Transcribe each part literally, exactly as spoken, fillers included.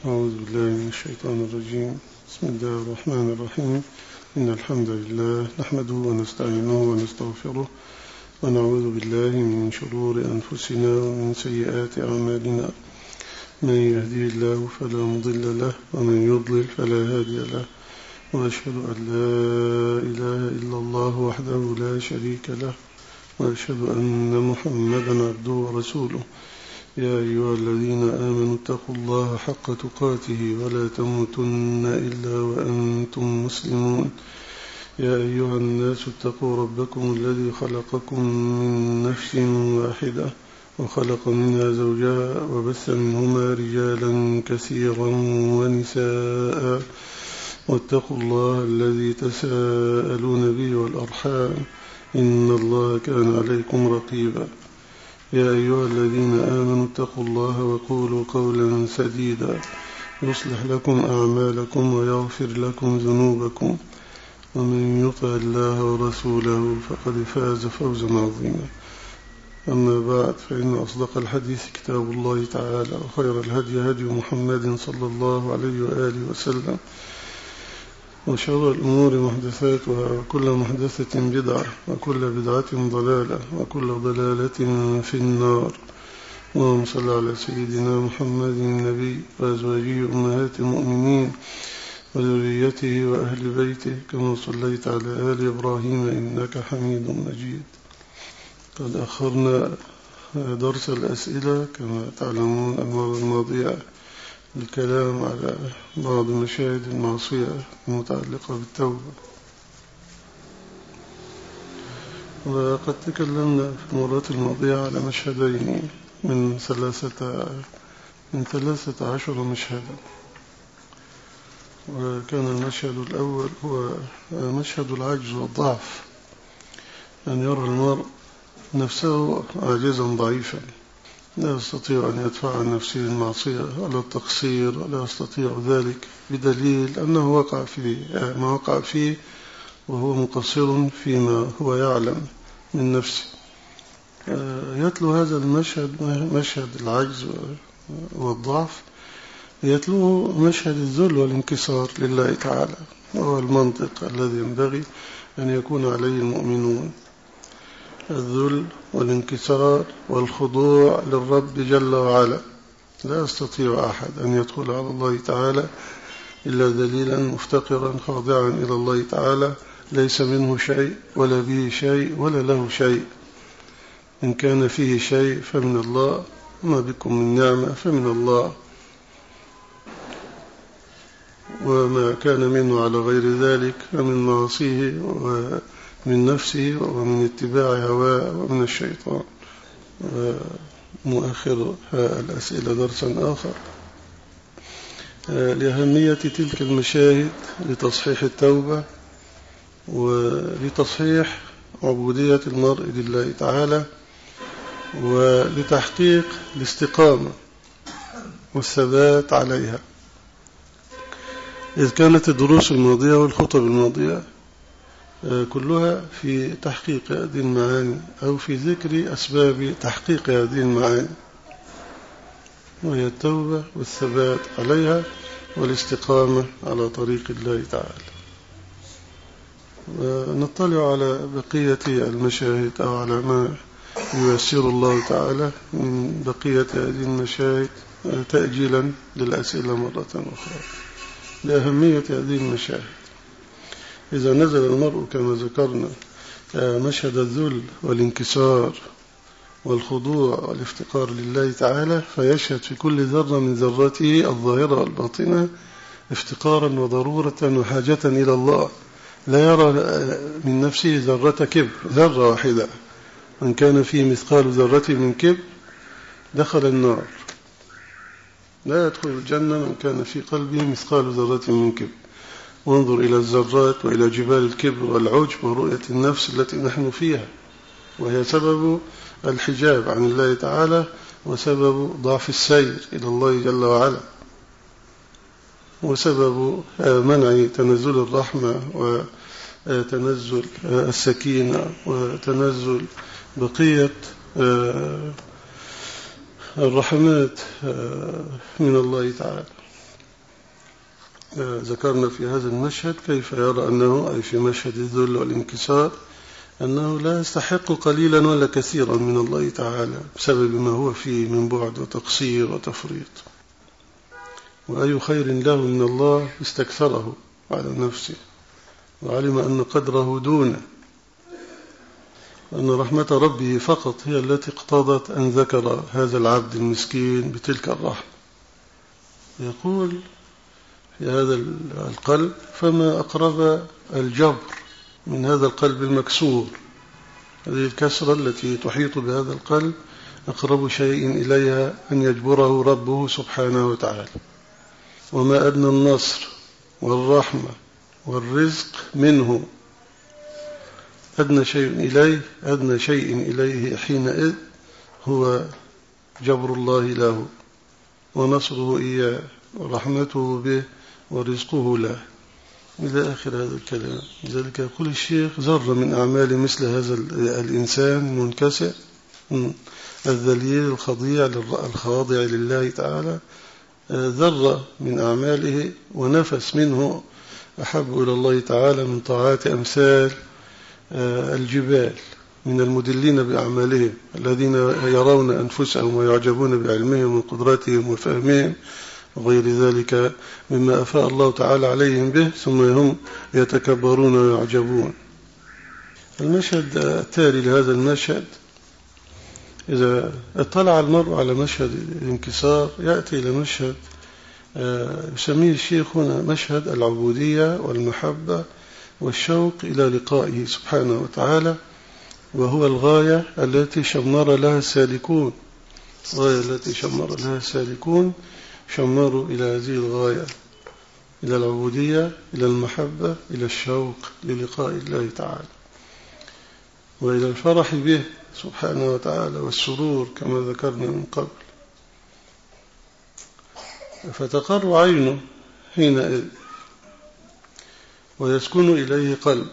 أعوذ بالله من الشيطان الرجيم. بسم الله الرحمن الرحيم. إن الحمد لله نحمده ونستعينه ونستغفره ونعوذ بالله من شرور أنفسنا ومن سيئات أعمالنا. من يهدي الله فلا مضل له ومن يضلل فلا هادي له، وأشهد أن لا إله إلا الله وحده لا شريك له، وأشهد أن محمدا عبده ورسوله. يا أيها الذين آمنوا اتقوا الله حق تقاته ولا تموتن إلا وأنتم مسلمون. يا أيها الناس اتقوا ربكم الذي خلقكم من نفس واحدة وخلق منها زوجها وبث منهما رجالا كثيرا ونساء، واتقوا الله الذي تساءلون به والأرحام إن الله كان عليكم رقيبا. يا أيها الذين آمنوا اتقوا الله وقولوا قولا سديدا يصلح لكم أعمالكم ويغفر لكم ذنوبكم، ومن يطع الله ورسوله فقد فاز فوزا عظيما. أما بعد، فإن أصدق الحديث كتاب الله تعالى، وخير الهدي هدي محمد صلى الله عليه وآله وسلم، وشر الأمور محدثاتها، وكل محدثة بدعة، وكل بدعة ضلالة، وكل ضلالة في النار. اللهم صل على سيدنا محمد النبي وأزواجه أمهات المؤمنين وذريته وأهل بيته كما صليت على آل إبراهيم إنك حميد مجيد. قد أخرنا درس الأسئلة كما تعلمون المرة الماضية الكلام على بعض مشاهد المعصية المتعلقة بالتوبة، وقد تكلمنا في المرات الماضية على مشهدين من ثلاثة من ثلاثة عشر مشهدا. وكان المشهد الأول هو مشهد العجز والضعف، أن يرى المرء نفسه عاجزا ضعيفا لا يستطيع أن يدفع عن نفسه المعصية ولا التقصير، ولا يستطيع ذلك بدليل أنه وقع في ما وقع فيه وهو مقصر فيما هو يعلم من نفسه. يتلو هذا المشهد، مشهد العجز والضعف، يتلوه مشهد الذل والانكسار لله تعالى، وهو المنطق الذي ينبغي أن يكون عليه المؤمنون: الذل والانكسار والخضوع للرب جل وعلا. لا يستطيع أحد أن يدخل على الله تعالى إلا ذليلا مفتقرا خاضعا إلى الله تعالى، ليس منه شيء ولا به شيء ولا له شيء. إن كان فيه شيء فمن الله، وما بكم من نعمة فمن الله، وما كان منه على غير ذلك فمن معصيه ومن نفسه ومن اتباع هواه ومن الشيطان. مؤخر الأسئلة درسا آخر لأهمية تلك المشاهد لتصحيح التوبة ولتصحيح عبودية المرء لله تعالى، ولتحقيق الاستقامة والثبات عليها. إذ كانت الدروس الماضية والخطب الماضية كلها في تحقيق هذه المعاني، أو في ذكر أسباب تحقيق هذه المعاني، وهي التوبة والثبات عليها والاستقامة على طريق الله تعالى. ونطلع على بقية المشاهد، أو على ما ييسر الله تعالى من بقية هذه المشاهد تأجيلا للأسئلة مرة أخرى لأهمية هذه المشاهد. إذا نزل المرء كما ذكرنا مشهد الذل والانكسار والخضوع والافتقار لله تعالى، فيشهد في كل ذرة من ذراته الظاهرة والباطنة افتقارا وضرورة وحاجة إلى الله. لا يرى من نفسه ذرة كبر، ذرة واحدة. من كان فيه مثقال ذرة من كبر دخل النار، لا يدخل الجنة من كان في قلبه مثقال ذرة من كبر. وانظر إلى الذرات وإلى جبال الكبر والعجب ورؤية النفس التي نحن فيها، وهي سبب الحجاب عن الله تعالى وسبب ضعف السير إلى الله جل وعلا، وسبب منع تنزل الرحمة وتنزل السكينة وتنزل بقية الرحمات من الله تعالى. ذكرنا في هذا المشهد كيف يرى أنه أي في مشهد الذل والانكسار أنه لا يستحق قليلا ولا كثيرا من الله تعالى بسبب ما هو فيه من بعد وتقصير وتفريط، وأي خير له من الله استكثره على نفسه وعلم أن قدره دونه، وأن رحمة ربه فقط هي التي اقتضت أن ذكر هذا العبد المسكين بتلك الرحمة. يقول في هذا القلب: فما أقرب الجبر من هذا القلب المكسور. هذه الكسرة التي تحيط بهذا القلب أقرب شيء إليها أن يجبره ربه سبحانه وتعالى. وما أدنى النصر والرحمة والرزق منه، أدنى شيء إليه أدنى شيء إليه حينئذ هو جبر الله له ونصره إياه ورحمته به ورزقه له إلى آخر هذا الكلام. لذلك يقول الشيخ: ذرة من أعمال مثل هذا الإنسان المنكسر الذليل الخضيع الخاضع لله تعالى، ذرة من أعماله ونفس منه أحب إلى الله تعالى من طاعات أمثال الجبال من المدلين بأعمالهم الذين يرون أنفسهم ويعجبون بعلمهم وقدرتهم وفهمهم وغير ذلك مما أفاء الله تعالى عليهم به، ثم هم يتكبرون ويعجبون. المشهد التالي لهذا المشهد: إذا اطلع المرء على مشهد الانكسار يأتي إلى مشهد يسميه الشيخ هنا مشهد العبودية والمحبة والشوق إلى لقائه سبحانه وتعالى، وهو الغاية التي شمر لها السالكون. الغاية التي شمر لها السالكون شمروا إلى هذه الغاية، إلى العبودية، إلى المحبة، إلى الشوق للقاء الله تعالى وإلى الفرح به سبحانه وتعالى والسرور كما ذكرنا من قبل. فتقر عينه حينئذ ويسكن إليه قلب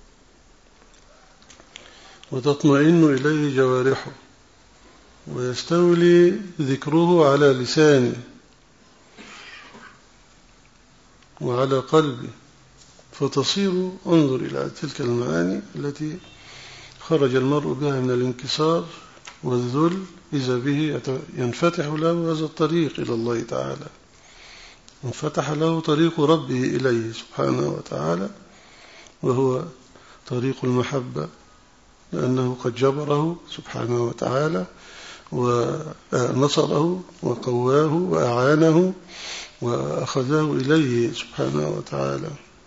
وتطمئن إليه جوارحه ويستولي ذكره على لسانه وعلى قلبه، فتصير انظر إلى تلك المعاني التي خرج المرء بها من الانكسار والذل، إذا به ينفتح له هذا الطريق إلى الله تعالى، انفتح له طريق ربه إليه سبحانه وتعالى، وهو طريق المحبة، لأنه قد جبره سبحانه وتعالى ونصره وقواه وأعانه وأخذه إليه سبحانه وتعالى.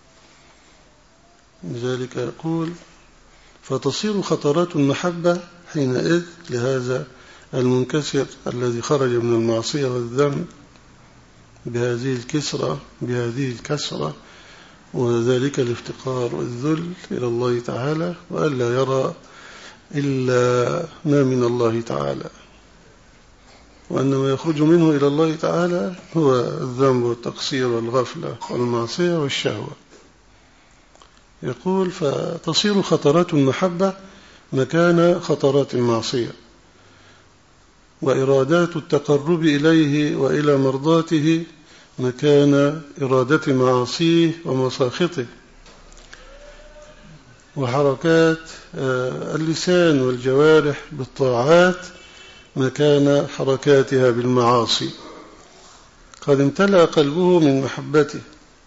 لذلك يقول: فتصير خطرات المحبة حينئذ لهذا المنكسر الذي خرج من المعصية والذنب بهذه الكسرة بهذه الكسرة وذلك الافتقار والذل إلى الله تعالى، وألا يرى إلا ما من الله تعالى، وأن ما يخرج منه إلى الله تعالى هو الذنب والتقصير والغفلة والمعصية والشهوة. يقول: فتصير خطرات المحبة مكان خطرات المعصية، وإرادات التقرب إليه وإلى مرضاته مكان إرادة معاصيه ومساخطه، وحركات اللسان والجوارح بالطاعات مكان حركاتها بالمعاصي. قد امتلأ قلبه من محبته.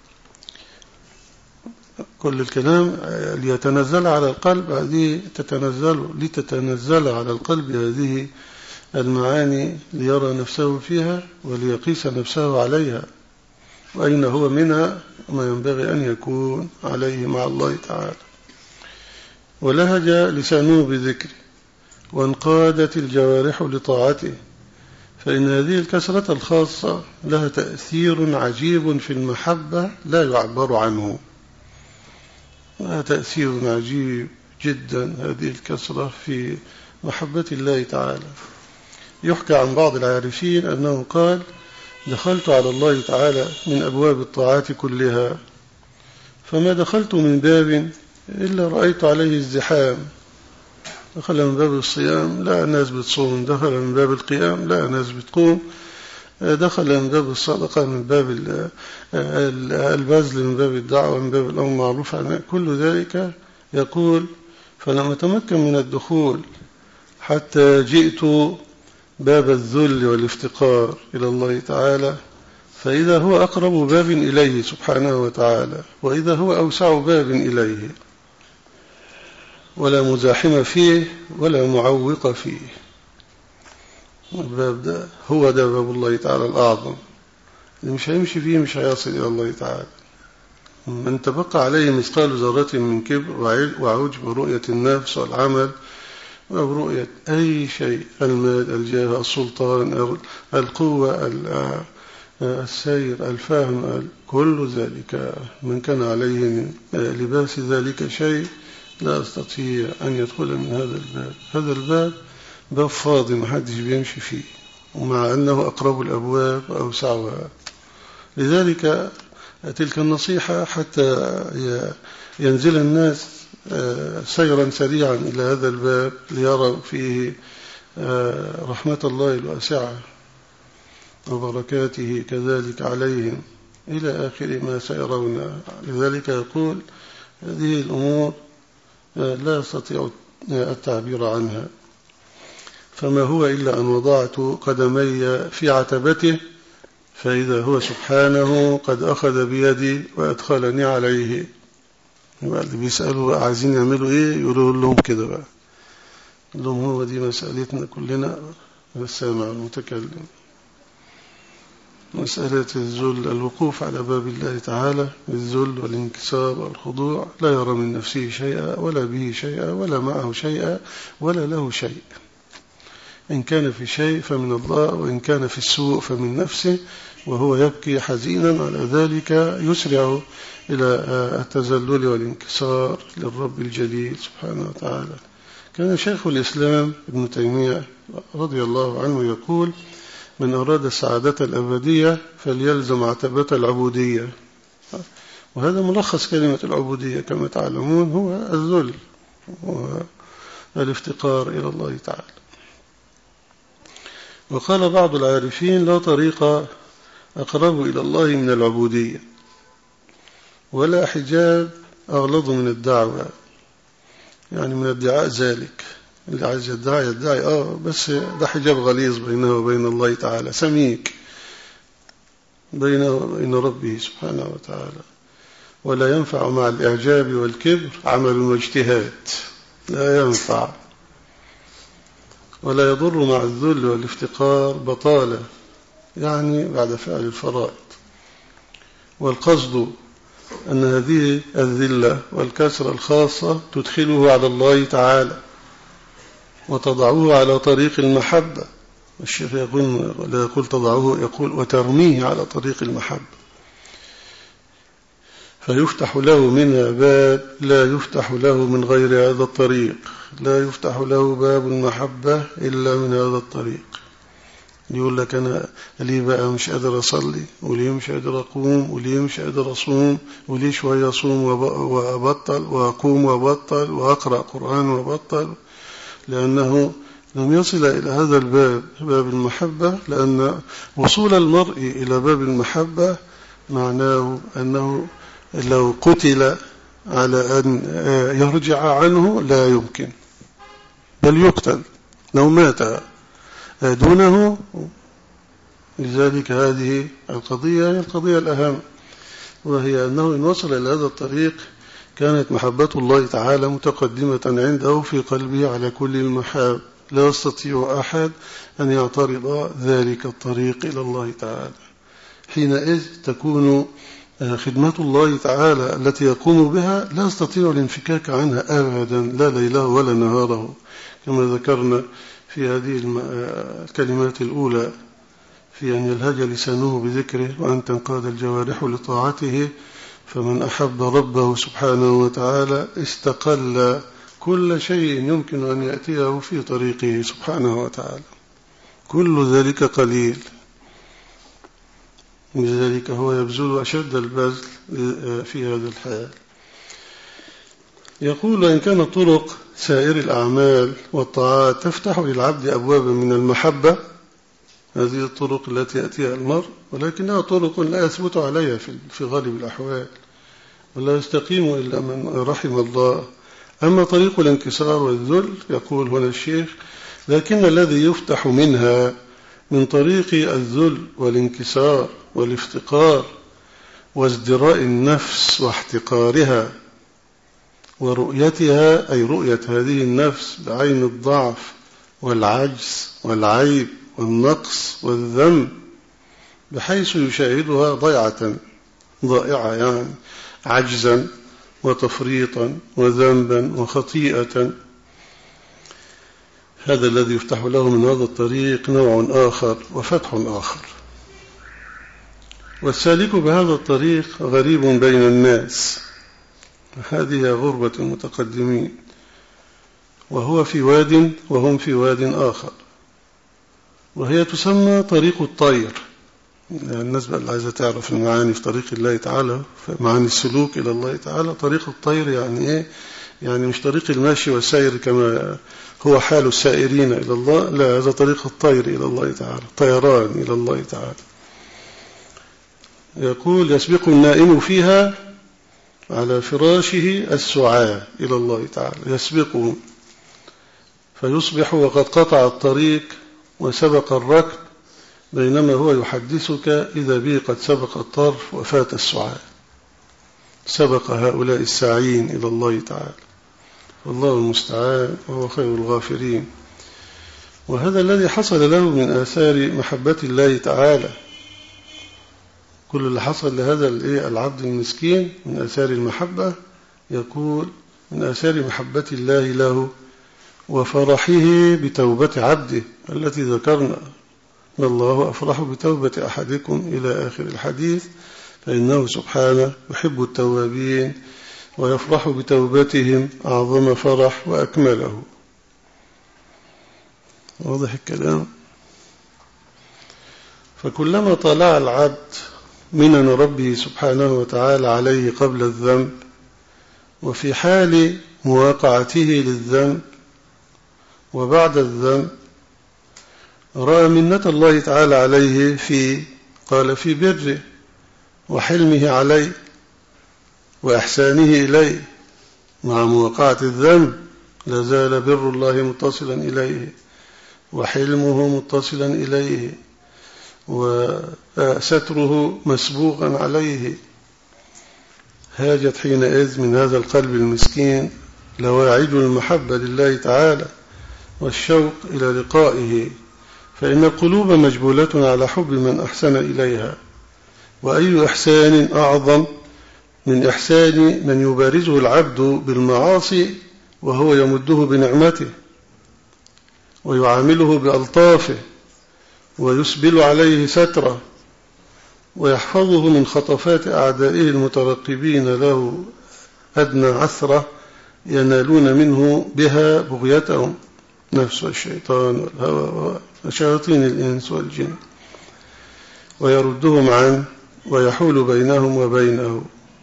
كل الكلام ليتنزل على القلب هذه تتنزل لتتنزل على القلب هذه المعاني ليرى نفسه فيها وليقيس نفسه عليها، وأين هو منها وما ينبغي أن يكون عليه مع الله تعالى. ولهج لسانه بذكره وانقادت الجوارح لطاعته، فإن هذه الكسرة الخاصة لها تأثير عجيب في المحبة لا يعبر عنه. لها تأثير عجيب جدا هذه الكسرة في محبة الله تعالى. يحكى عن بعض العارفين أنه قال: دخلت على الله تعالى من أبواب الطاعات كلها، فما دخلت من باب إلا رأيت عليه الزحام. دخل من باب الصيام لا ناس بتصوم، دخل من باب القيام لا ناس بتقوم، دخل من باب الصدقة، من باب البذل، من باب الدعوة، من باب الأمر معروف عنه، كل ذلك يقول: فلم أتمكن من الدخول حتى جئت باب الذل والافتقار إلى الله تعالى، فإذا هو أقرب باب إليه سبحانه وتعالى، وإذا هو أوسع باب إليه، ولا مزاحم فيه ولا معوق فيه. الباب ده هو ده باب الله تعالى الأعظم، اللي مش هيمشي فيه مش هيصل إلى الله تعالى. من تبقى عليه مثقال ذرة من كبر وعجب برؤية النفس والعمل ورؤية أي شيء، المال، الجاه، السلطان، القوة، السير، الفهم، كل ذلك من كان عليه من لباس ذلك شيء لا أستطيع أن يدخل من هذا الباب. هذا الباب باب فاضي محدش بيمشي فيه، ومع أنه أقرب الأبواب وأوسعها. لذلك تلك النصيحة حتى ينزل الناس سيرا سريعا إلى هذا الباب ليروا فيه رحمة الله الواسعة وبركاته كذلك عليهم إلى آخر ما سيرون. لذلك يقول: هذه الأمور لا أستطيع التعبير عنها، فما هو إلا أن وضعت قدمي في عتبته، فإذا هو سبحانه قد أخذ بيدي وأدخلني عليه. اللي بيسألوا عايزين يعملوا إيه، يقولوا لهم كده بقى، لهم هو دي مسألتنا كلنا، السامع المتكلم، مسألة الذل، الوقوف على باب الله تعالى بالذل والانكسار والخضوع، لا يرى من نفسه شيئا ولا به شيئا ولا معه شيئا ولا له شيء. إن كان في شيء فمن الله، وإن كان في السوء فمن نفسه، وهو يبكي حزينا على ذلك، يسرع إلى التذلل والانكسار للرب الجليل سبحانه وتعالى. كان شيخ الإسلام ابن تيمية رضي الله عنه يقول: من أراد السعادة الأبدية فليلزم عتبة العبودية. وهذا ملخص كلمة العبودية كما تعلمون، هو الذل والافتقار إلى الله تعالى. وقال بعض العارفين: لا طريق أقرب إلى الله من العبودية، ولا حجاب أغلظ من الدعوة، يعني من ادعاء ذلك. اللي عايز يدعي يدعي آه بس ده حجاب غليظ بينه وبين الله تعالى، سميك بينه وبين ربه سبحانه وتعالى. ولا ينفع مع الإعجاب والكبر عمل واجتهاد، لا ينفع. ولا يضر مع الذل والافتقار بطالة، يعني بعد فعل الفرائض. والقصد أن هذه الذلة والكسرة الخاصة تدخله على الله تعالى وتضعه على طريق المحبة. الشيخ يقول لا يقول تضعه، يقول وترميه على طريق المحبة، فيفتح له منها باب لا يفتح له من غير هذا الطريق. لا يفتح له باب المحبة إلا من هذا الطريق. يقول لك أنا ليه بقى مش قادر أصلي، وليه مش قادر أقوم، وليه مش قادر أصوم، وليه شوية أصوم وأبطل، وأقوم وأبطل، وأقرأ قرآن وأبطل؟ لأنه لم يصل إلى هذا الباب، باب المحبة. لأن وصول المرء إلى باب المحبة معناه أنه لو قتل على أن يرجع عنه لا يمكن، بل يقتل لو مات دونه. لذلك هذه القضية هي القضية الأهم، وهي أنه إن وصل إلى هذا الطريق كانت محبة الله تعالى متقدمة عنده في قلبه على كل المحاب، لا يستطيع أحد أن يعترض ذلك الطريق إلى الله تعالى. حينئذ تكون خدمة الله تعالى التي يقوم بها لا يستطيع الانفكاك عنها أبدا، لا ليله ولا نهاره، كما ذكرنا في هذه الكلمات الأولى، في أن يلهج لسانه بذكره وأن تنقاد الجوارح لطاعته. فمن أحب ربه سبحانه وتعالى استقل كل شيء يمكن أن يأتيه في طريقه سبحانه وتعالى، كل ذلك قليل. لذلك هو يبذل أشد البذل في هذا الحال. يقول: إن كانت طرق سائر الأعمال والطاعات تفتح للعبد أبوابا من المحبة، هذه الطرق التي يأتيها المرء، ولكنها طرق لا يثبت عليها في غالب الأحوال، ولا يستقيم إلا من رحم الله. أما طريق الانكسار والذل، يقول هنا الشيخ: لكن الذي يفتح منها من طريق الذل والانكسار والافتقار وازدراء النفس واحتقارها ورؤيتها، أي رؤية هذه النفس بعين الضعف والعجز والعيب والنقص والذنب، بحيث يشاهدها ضيعة ضائعة، يعني عجزا وتفريطا وذنبا وخطيئة. هذا الذي يفتح له من هذا الطريق نوع آخر وفتح آخر. والسالك بهذا الطريق غريب بين الناس، هذه غربة المتقدمين، وهو في واد وهم في واد آخر، وهي تسمى طريق الطير. يعني الناس اللي عايزة تعرف المعاني في طريق الله تعالى، في معاني السلوك إلى الله تعالى، طريق الطير يعني إيه؟ يعني مش طريق المشي والسير كما هو حال السائرين إلى الله، لا، هذا طريق الطير إلى الله تعالى، طيران إلى الله تعالى. يقول: يسبق النائم فيها على فراشه السعاة إلى الله تعالى، يسبقه فيصبح وقد قطع الطريق وسبق الركب، بينما هو يحدثك إذا به قد سبق الطرف وفات السعاة. سبق هؤلاء الساعين إلى الله تعالى، والله المستعان وهو خير الغافرين. وهذا الذي حصل له من آثار محبة الله تعالى. كل اللي حصل لهذا العبد المسكين من آثار المحبة، يقول: من آثار محبة الله له وفرحه بتوبة عبده التي ذكرنا: إن الله أفرح بتوبة أحدكم إلى آخر الحديث، فإنه سبحانه يحب التوابين ويفرح بتوبتهم أعظم فرح وأكمله. واضح الكلام؟ فكلما طلع العبد منن ربه سبحانه وتعالى عليه قبل الذنب، وفي حال مواقعته للذنب وبعد الذنب، رأى منة الله تعالى عليه في قال في بره وحلمه عليه وإحسانه إليه. مع مواقعة الذنب لا زال بر الله متصلا إليه، وحلمه متصلا إليه، وستره مسبوقا عليه. هاجت حينئذ من هذا القلب المسكين لواعج المحبة لله تعالى والشوق إلى لقائه، فإن القلوب مجبولة على حب من أحسن إليها، وأي إحسان أعظم من إحسان من يبارزه العبد بالمعاصي وهو يمده بنعمته ويعامله بألطافه ويسبل عليه ستره ويحفظه من خطفات أعدائه المترقبين له أدنى عثرة ينالون منه بها بغيتهم، نفس الشيطان والهوى وشياطين الإنس والجن، ويردهم عنه ويحول بينهم وبينه.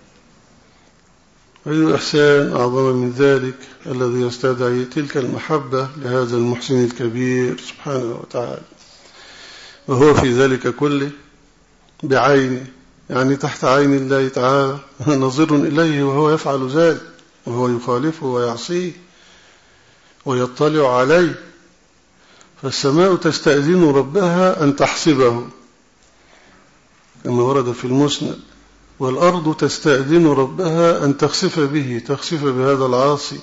أي إحسان أعظم من ذلك الذي يستدعي تلك المحبة لهذا المحسن الكبير سبحانه وتعالى، وهو في ذلك كله بعينه، يعني تحت عين الله تعالى، نظر إليه وهو يفعل ذلك، وهو يخالفه ويعصيه ويطلع عليه. فالسماء تستأذن ربها أن تحسبه كما ورد في المسند، والأرض تستأذن ربها أن تخسف به، تخسف بهذا العاصي،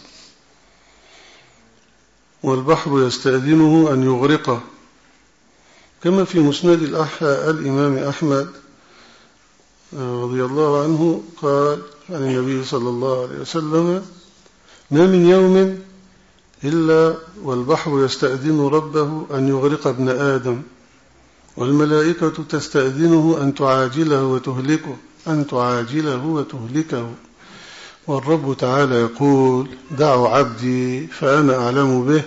والبحر يستأذنه أن يغرقه، كما في مسند الإمام أحمد رضي الله عنه قال عن النبي صلى الله عليه وسلم: ما من يوم إلا والبحر يستأذن ربه أن يغرق ابن آدم، والملائكة تستأذنه أن تعاجله وتهلكه أن تعاجله وتهلكه، والرب تعالى يقول: دعوا عبدي فأنا أعلم به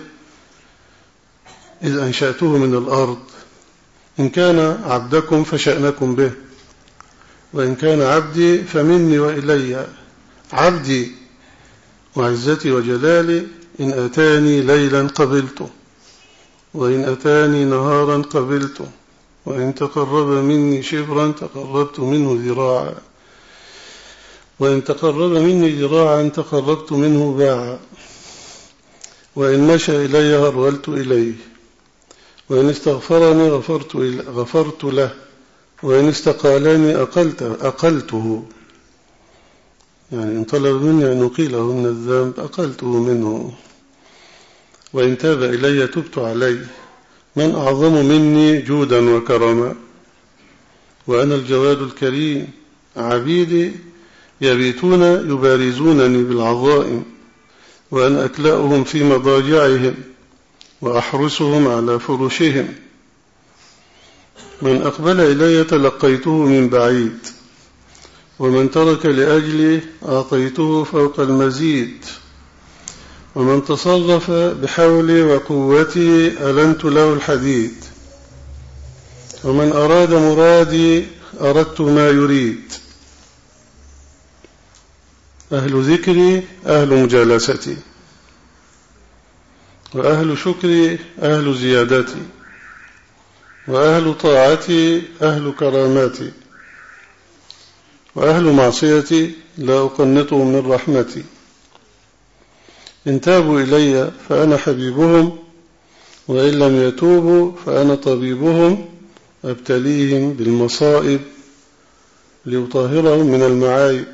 إذ أنشأته من الأرض، إن كان عبدكم فشأنكم به، وإن كان عبدي فمني وإلي. عبدي وعزتي وجلالي إن أتاني ليلا قبلته، وإن أتاني نهارا قبلته، وإن تقرب مني شبرا تقربت منه ذراعا وإن تقرب مني ذراعا تقربت منه باعا وإن مشى إلي هرولت إليه وإن استغفرني غفرت, غفرت له وإن استقالني أقلت أقلته يعني إن طلب مني أن أقيله من الذنب أقلته منه وإن تاب إلي تبت عليه من أعظم مني جودا وكرما وأنا الجواد الكريم عبيدي يبيتون يبارزونني بالعظائم وأنا أكلأهم في مضاجعهم وأحرسهم على فرشهم من أقبل إلي تلقيته من بعيد ومن ترك لأجلي أعطيته فوق المزيد ومن تصرف بحولي وقوتي ألنت له الحديد ومن أراد مرادي أردت ما يريد أهل ذكري أهل مجالستي وأهل شكري أهل زيادتي وأهل طاعتي أهل كراماتي وأهل معصيتي لا أقنطهم من رحمتي إن تابوا إلي فأنا حبيبهم وإن لم يتوبوا فأنا طبيبهم أبتليهم بالمصائب لأطهرهم من المعايب.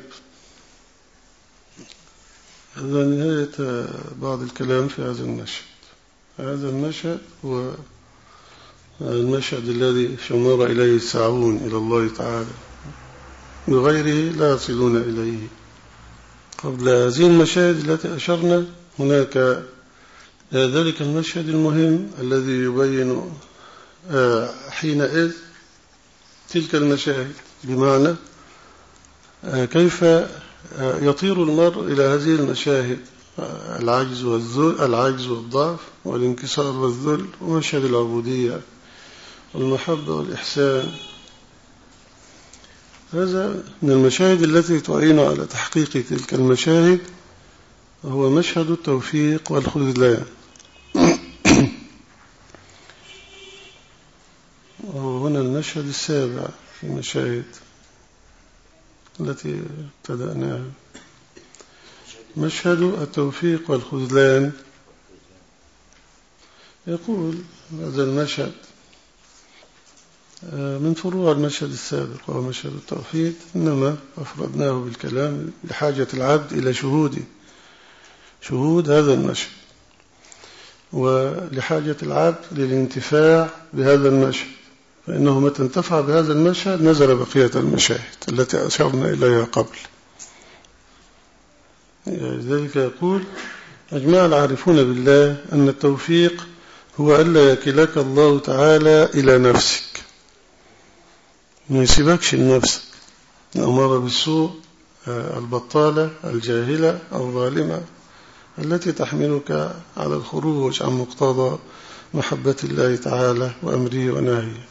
هذا نهاية بعض الكلام في هذا المشهد. هذا المشهد هو المشهد الذي شمر إليه الساعون إلى الله تعالى بغيره لا يصلون إليه. قبل هذه المشاهد التي أشرنا هناك ذلك المشهد المهم الذي يبين حينئذ تلك المشاهد، بمعنى كيف يطير المرء إلى هذه المشاهد، العجز والذل العجز والضعف والانكسار والذل ومشهد العبودية والمحبة والإحسان. هذا من المشاهد التي تعين على تحقيق تلك المشاهد هو مشهد التوفيق والخذلان. وهنا المشهد السابع في المشاهد التي ابتدأناها، مشهد التوفيق والخذلان. يقول هذا المشهد من فروع المشهد السابق وهو مشهد التوحيد، إنما أفردناه بالكلام لحاجة العبد إلى شهود شهود هذا المشهد، ولحاجة العبد للانتفاع بهذا المشهد، فإنه متى انتفع بهذا المشهد نزل بقية المشاهد التي أشرنا إليها قبل. لذلك يقول أجمع العارفون بالله أن التوفيق هو ألا يكلك الله تعالى إلى نفسك، ما يسيبكش لنفسك الأمارة بالسوء البطالة الجاهلة الظالمة التي تحملك على الخروج عن مقتضى محبة الله تعالى وأمره ونهيه.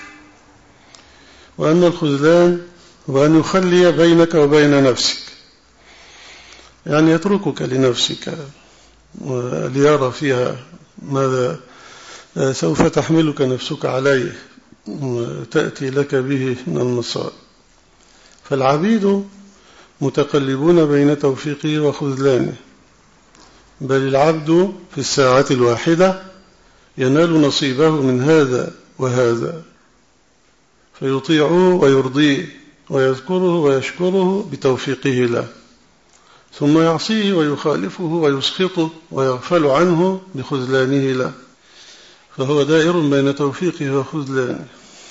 وأن الخذلان هو أن يخلي بينك وبين نفسك، يعني يتركك لنفسك ليرى فيها ماذا سوف تحملك نفسك عليه وتأتي لك به من المصائب. فالعبيد متقلبون بين توفيقه وخذلانه، بل العبد في الساعة الواحدة ينال نصيبه من هذا وهذا، فيطيعه ويرضيه ويذكره ويشكره بتوفيقه له، ثم يعصيه ويخالفه ويسخطه ويغفل عنه بخذلانه له، فهو دائر بين توفيقه وخذلانه.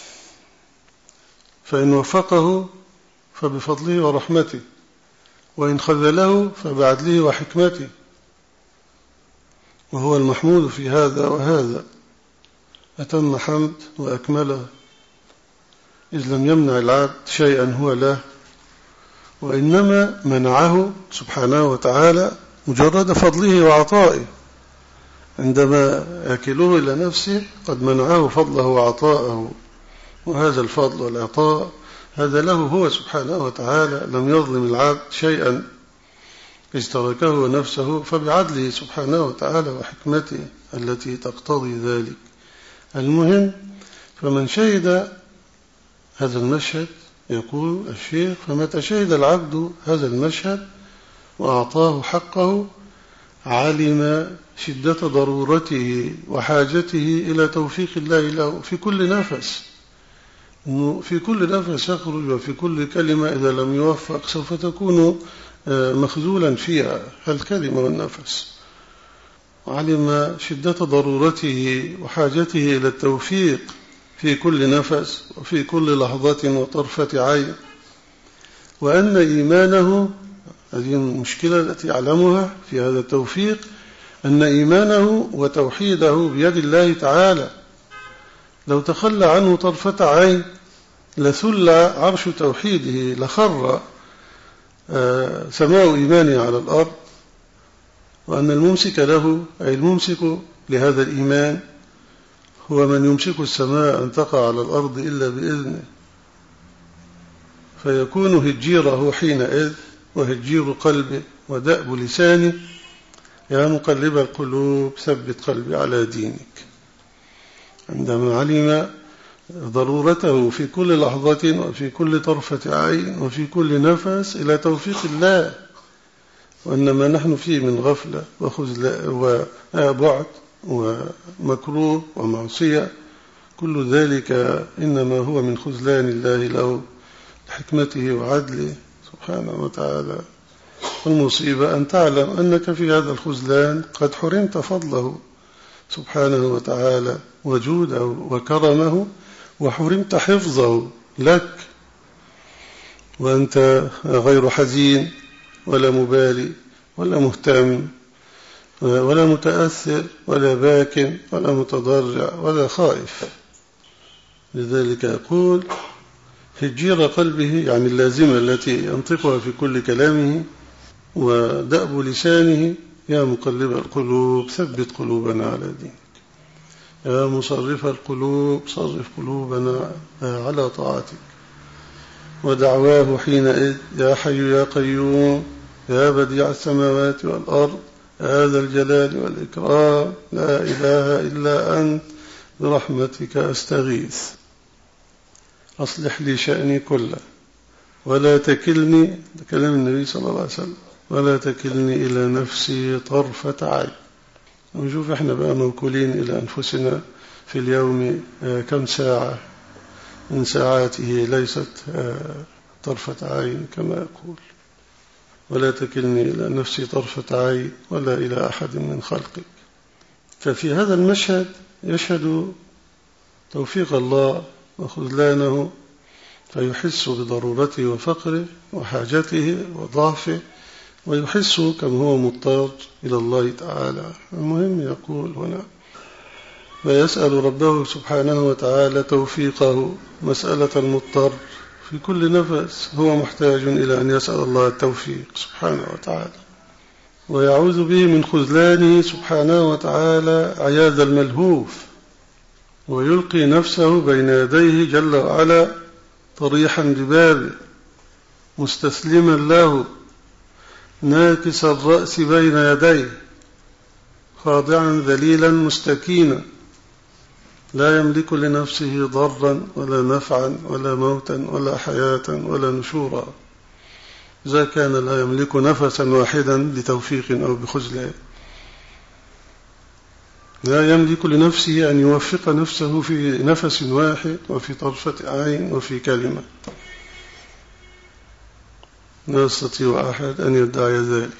فإن وفقه فبفضله ورحمته، وإن خذله فبعدله وحكمته، وهو المحمود في هذا وهذا، أتم حمد وأكمله، إذ لم يمنع العبد شيئا هو له، وإنما منعه سبحانه وتعالى مجرد فضله وعطائه. عندما يكله إلى نفسه قد منعه فضله وعطاءه، وهذا الفضل والعطاء هذا له هو سبحانه وتعالى، لم يظلم العبد شيئا إذ تركه نفسه، فبعدله سبحانه وتعالى وحكمته التي تقتضي ذلك. المهم فمن شهد هذا المشهد، يقول الشيخ، فمتى شهد العبد هذا المشهد وأعطاه حقه علم شدة ضرورته وحاجته إلى توفيق الله له في كل نفس، إنه في كل نفس يخرج وفي كل كلمة إذا لم يوفق سوف تكون مخذولا فيها الكلمة والنفس. علم شدة ضرورته وحاجته إلى التوفيق في كل نفس وفي كل لحظة وطرفة عين، وأن إيمانه، هذه المشكلة التي يعلمها في هذا التوفيق، أن إيمانه وتوحيده بيد الله تعالى، لو تخلى عنه طرفة عين لثل عرش توحيده، لخر سماء إيمانه على الأرض، وأن الممسك له، أي الممسك لهذا الإيمان، هو من يمسك السماء أن تقع على الأرض إلا بإذنه، فيكون هجيره حينئذ وهجير قلبه ودأب لسانه: يا مقلب القلوب ثبت قلبي على دينك. عندما علم ضرورته في كل لحظة وفي كل طرفة عين وفي كل نفس إلى توفيق الله، وأن ما نحن فيه من غفلة وخذل وبعد ومكروه ومعصية، كل ذلك إنما هو من خذلان الله له لحكمته وعدله سبحانه وتعالى. والمصيبة أن تعلم أنك في هذا الخذلان قد حرمت فضله سبحانه وتعالى وجوده وكرمه، وحرمت حفظه لك، وأنت غير حزين ولا مبالي ولا مهتم ولا متأثر ولا باك ولا متضرع ولا خائف. لذلك يقول: هجير قلبه، يعني اللازمة التي ينطقها في كل كلامه، ودأب لسانه: يا مقلب القلوب ثبت قلوبنا على دينك، يا مصرف القلوب صرف قلوبنا على طاعتك. ودعواه حينئذ: يا حي يا قيوم يا بديع السماوات والأرض يا ذا الجلال والإكرام لا إله إلا أنت برحمتك أستغيث، أصلح لي شأني كله ولا تكلني، كلام النبي صلى الله عليه وسلم، ولا تكلني إلى نفسي طرفة عين. ونشوف احنا بقى موكولين إلى أنفسنا في اليوم كم ساعة من ساعاته ليست طرفة عين كما يقول: ولا تكلني إلى نفسي طرفة عين ولا إلى أحد من خلقك. ففي هذا المشهد يشهد توفيق الله وخذلانه، فيحس بضرورته وفقره وحاجته وضعفه، ويحس كم هو مضطر إلى الله تعالى. المهم يقول هنا: ويسأل ربه سبحانه وتعالى توفيقه مسألة المضطر في كل نفس، هو محتاج إلى أن يسأل الله التوفيق سبحانه وتعالى، ويعوذ به من خذلانه سبحانه وتعالى عياذ الملهوف، ويلقي نفسه بين يديه جل وعلا طريحا ببابه مستسلما له، ناكس الرأس بين يديه، خاضعا ذليلا مستكينا، لا يملك لنفسه ضرا ولا نفعا ولا موتا ولا حياة ولا نشورا، إذا كان لا يملك نفسا واحدا لتوفيق أو بخذلان. لا يملك لنفسه أن يوفق نفسه في نفس واحد وفي طرفة عين وفي كلمة، لا يستطيع أحد أن يدعي ذلك.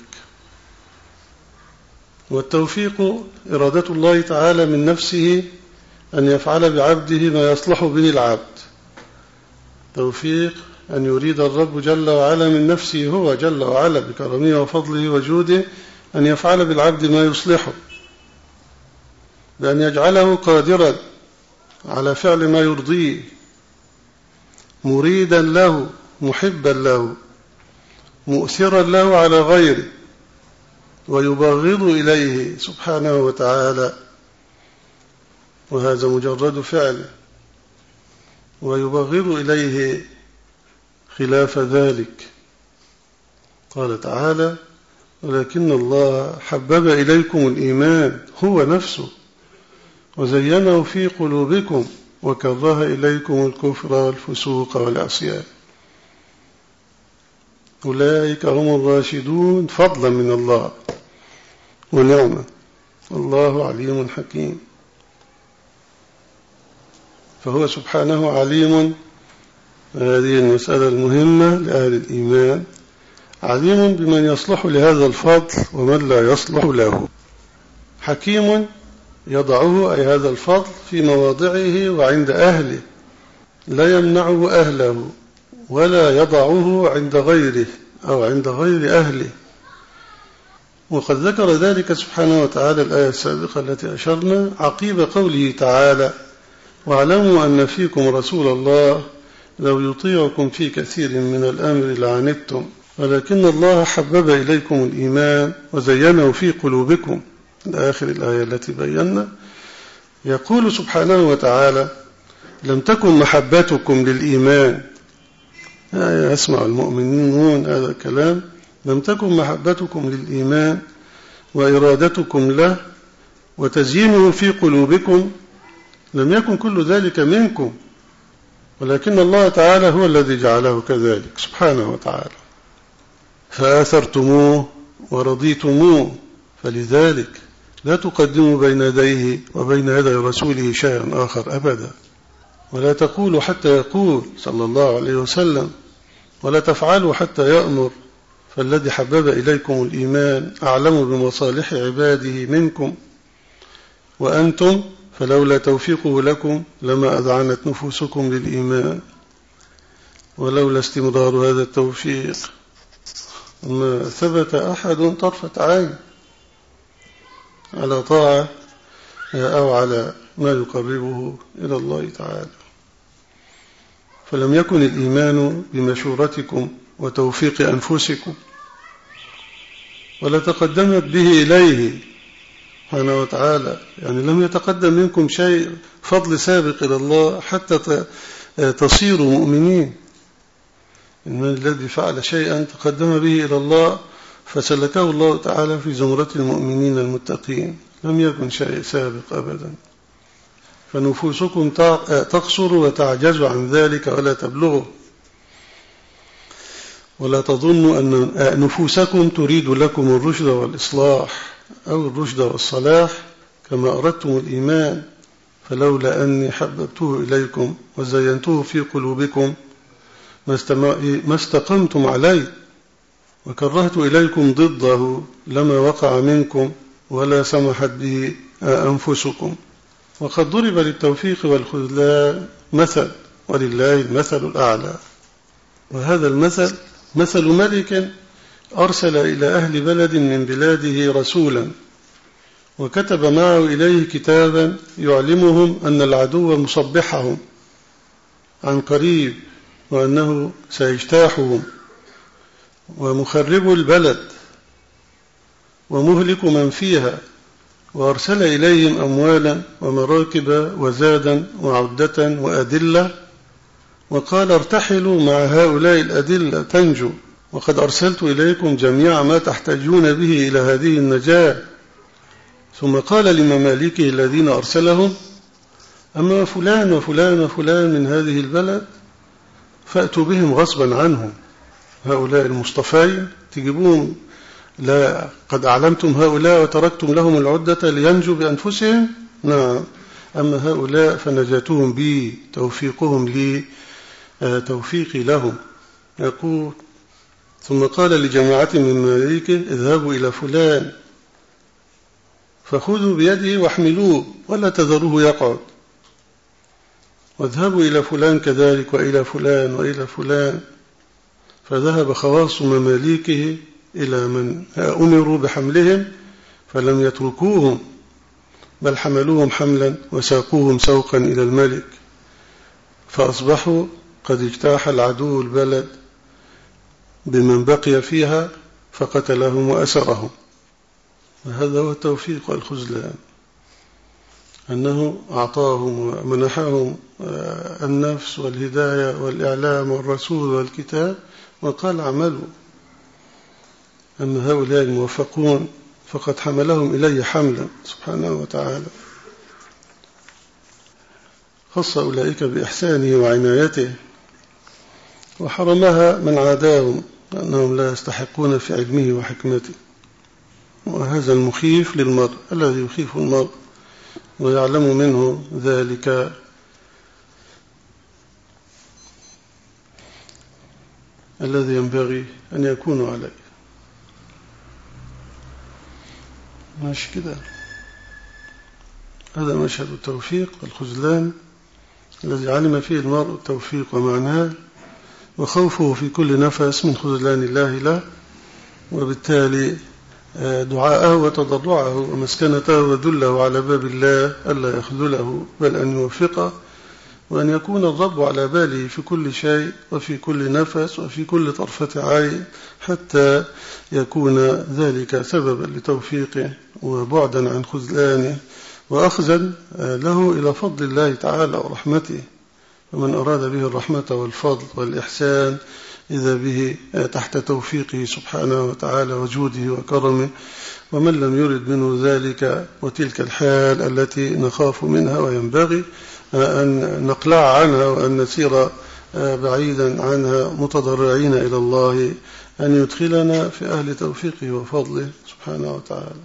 والتوفيق إرادة الله تعالى من نفسه أن يفعل بعبده ما يصلح به العبد. توفيق أن يريد الرب جل وعلا من نفسه هو جل وعلا بكرمه وفضله وجوده أن يفعل بالعبد ما يصلحه، بأن يجعله قادرا على فعل ما يرضيه، مريدا له، محبا له، مؤثرا له على غيره، ويبغض إليه سبحانه وتعالى، وهذا مجرد فعل، ويبغض إليه خلاف ذلك. قال تعالى: ولكن الله حبب إليكم الإيمان هو نفسه وزينه في قلوبكم وكره إليكم الكفر والفسوق والعصيان أولئك هم الراشدون فضلا من الله ونعمة الله عليم حكيم. فهو سبحانه عليم هذه المسألة المهمة لأهل الإيمان، عليم بمن يصلح لهذا الفضل ومن لا يصلح له، حكيم يضعه أي هذا الفضل في مواضعه وعند أهله، لا يمنعه أهله ولا يضعه عند غيره أو عند غير أهله. وقد ذكر ذلك سبحانه وتعالى الآية السابقة التي أشرنا عقيب قوله تعالى: واعلموا أن فيكم رسول الله لو يطيعكم في كثير من الأمر لعنتم ولكن الله حبب إليكم الإيمان وزينه في قلوبكم، آخر الآية التي بينا. يقول سبحانه وتعالى: لم تكن محبتكم للإيمان، يسمع المؤمنون هذا الكلام، لم تكن محبتكم للإيمان وإرادتكم له وتزيينه في قلوبكم، لم يكن كل ذلك منكم، ولكن الله تعالى هو الذي جعله كذلك سبحانه وتعالى، فآثرتموه ورضيتموه، فلذلك لا تقدموا بين يديه وبين يدي رسوله شيئا آخر أبدا، ولا تقولوا حتى يقول صلى الله عليه وسلم، ولا تفعلوا حتى يأمر، فالذي حبب إليكم الإيمان أعلم بمصالح عباده منكم، وأنتم فلولا توفيقه لكم لما أذعنت نفوسكم للإيمان، ولولا استمرار هذا التوفيق ما ثبت أحد طرفة عين على طاعة أو على ما يقربه إلى الله تعالى. فلم يكن الإيمان بمشورتكم وتوفيق أنفسكم، ولا تقدمت به إليه سبحانه وتعالى، يعني لم يتقدم منكم شيء فضل سابق إلى الله حتى تصيروا مؤمنين. إن الذي فعل شيئا تقدم به إلى الله فسلكه الله تعالى في زمرة المؤمنين المتقين، لم يكن شيء سابق أبدا. فنفوسكم تقصر وتعجز عن ذلك ولا تبلغه، ولا تظنوا أن نفوسكم تريد لكم الرشد والإصلاح أو الرشد والصلاح كما أردتم الإيمان، فلولا أني حببته إليكم وزينته في قلوبكم ما استقمتم عليه، وكرهت إليكم ضده لما وقع منكم ولا سمحت به أنفسكم. وقد ضرب للتوفيق والخذلان مثل، ولله المثل الأعلى، وهذا المثل مثل ملك أرسل إلى أهل بلد من بلاده رسولا، وكتب معه إليه كتابا يعلمهم أن العدو مصبحهم عن قريب، وأنه سيجتاحهم ومخرب البلد ومهلك من فيها، وأرسل إليهم أموالا ومراكب وزادا وعدة وأدلة، وقال: ارتحلوا مع هؤلاء الأدلة تنجوا، وقد أرسلت إليكم جميع ما تحتاجون به إلى هذه النجاة. ثم قال لمماليكه الذين أرسلهم: أما فلان وفلان وفلان من هذه البلد فأتوا بهم غصبا عنهم، هؤلاء المصطفين تجيبون، لا قد أعلمتم هؤلاء وتركتم لهم العدة لينجوا بأنفسهم، نعم، أما هؤلاء فنجاتهم بي، توفيقهم لي، توفيقي لهم. يقول: ثم قال لجماعة من مماليكه: اذهبوا إلى فلان فخذوا بيده واحملوه ولا تذروه يقعد، واذهبوا إلى فلان كذلك وإلى فلان وإلى فلان. فذهب خواص مماليكه إلى من أمروا بحملهم فلم يتركوهم، بل حملوهم حملا وساقوهم سوقا إلى الملك، فأصبحوا قد اجتاح العدو البلد بمن بقي فيها فقتلهم وأسرهم. وهذا هو التوفيق والخذلان، أنه أعطاهم ومنحهم النفس والهداية والإعلام والرسول والكتاب وقال: اعملوا. أما هؤلاء الموفقون فقد حملهم إليه حملا سبحانه وتعالى. خص أولئك بإحسانه وعنايته، وحرمها من عاداهم أنهم لا يستحقون في علمه وحكمته. وهذا المخيف للمرء الذي يخيف المرء ويعلم منه ذلك الذي ينبغي أن يكون عليه. ماشي كده. هذا مشهد التوفيق والخذلان الذي علم فيه المرء التوفيق ومعناه، وخوفه في كل نفس من خذلان الله له، وبالتالي دعاءه وتضرعه ومسكنته وذله على باب الله ألا يخذله بل أن يوفقه، وأن يكون الرب على باله في كل شيء وفي كل نفس وفي كل طرفة عين، حتى يكون ذلك سببا لتوفيقه وبعدا عن خذلانه وأخذا له إلى فضل الله تعالى ورحمته. ومن أراد به الرحمة والفضل والإحسان إذا به تحت توفيقه سبحانه وتعالى وجوده وكرمه، ومن لم يرد منه ذلك وتلك الحال التي نخاف منها وينبغي أن نقلع عنها وأن نسير بعيدا عنها متضرعين إلى الله أن يدخلنا في أهل توفيقه وفضله سبحانه وتعالى.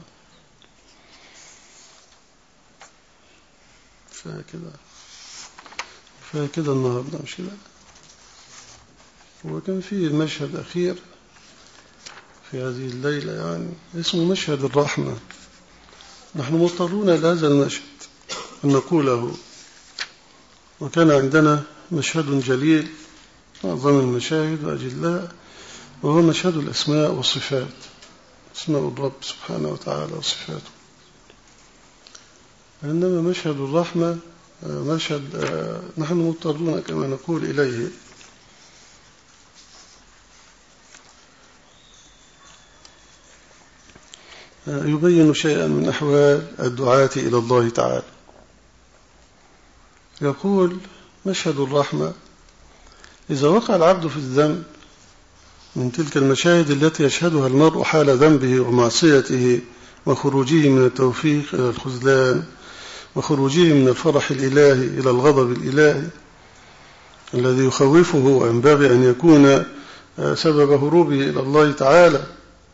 فكذا فكذا النهارده مش كده. وكان في مشهد أخير في هذه الليلة يعني اسمه مشهد الرحمة. نحن مضطرون لهذا المشهد أن نقوله. وكان عندنا مشهد جليل أعظم المشاهد وأجلاء، وهو مشهد الأسماء والصفات، أسماء الرب سبحانه وتعالى وصفاته. إنما مشهد الرحمة مشهد نحن مضطرون كما نقول إليه. يبين شيئا من أحوال الدعاة إلى الله تعالى. يقول مشهد الرحمة: إذا وقع العبد في الذنب من تلك المشاهد التي يشهدها المرء حال ذنبه ومعصيته وخروجه من التوفيق إلى الخذلان وخروجه من الفرح الإلهي إلى الغضب الإلهي الذي يخوفه وينبغي أن يكون سبب هروبه إلى الله تعالى،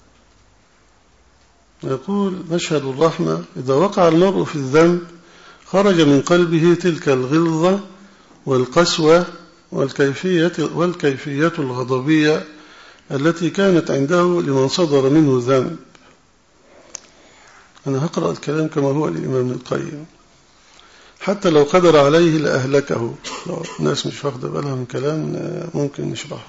يقول مشهد الرحمة: إذا وقع المرء في الذنب خرج من قلبه تلك الغلظة والقسوة والكيفية, والكيفية الغضبية التي كانت عنده لمن صدر منه ذنب. أنا هقرأ الكلام كما هو للإمام ابن القيم، حتى لو قدر عليه لأهلكه. لو الناس مش واخدة بالها من كلام ممكن نشرحه.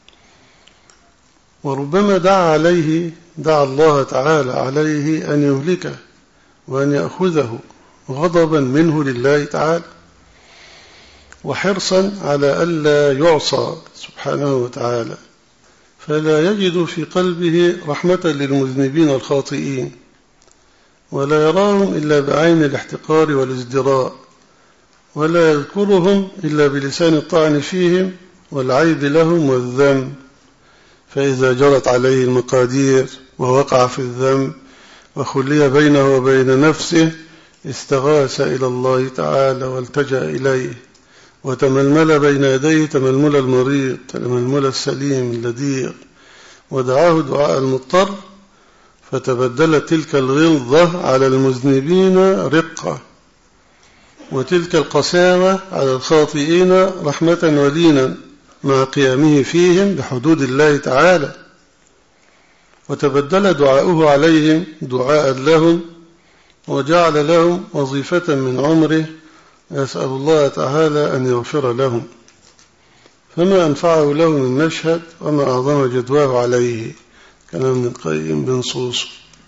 وربما دعا عليه دعا الله تعالى عليه أن يهلكه وأن يأخذه غضبا منه لله تعالى، وحرصا على ألا يعصى سبحانه وتعالى، فلا يجد في قلبه رحمة للمذنبين الخاطئين، ولا يراهم إلا بعين الاحتقار والازدراء، ولا يذكرهم إلا بلسان الطعن فيهم والعيب لهم والذنب. فإذا جرت عليه المقادير ووقع في الذنب وخلي بينه وبين نفسه استغاث إلى الله تعالى والتجأ إليه، وتململ بين يديه تململ المريض تململ السليم اللذيذ، ودعاه دعاء المضطر، فتبدلت تلك الغلظة على المذنبين رقة، وتلك القساوة على الخاطئين رحمة ولينا مع قيامه فيهم بحدود الله تعالى، وتبدل دعاؤه عليهم دعاء لهم، وجعل لهم وظيفة من عمره يسأل الله تعالى أن يغفر لهم. فما أنفعه له من مشهد وما أعظم جدواه عليه. كلام ابن القيم بنصوص.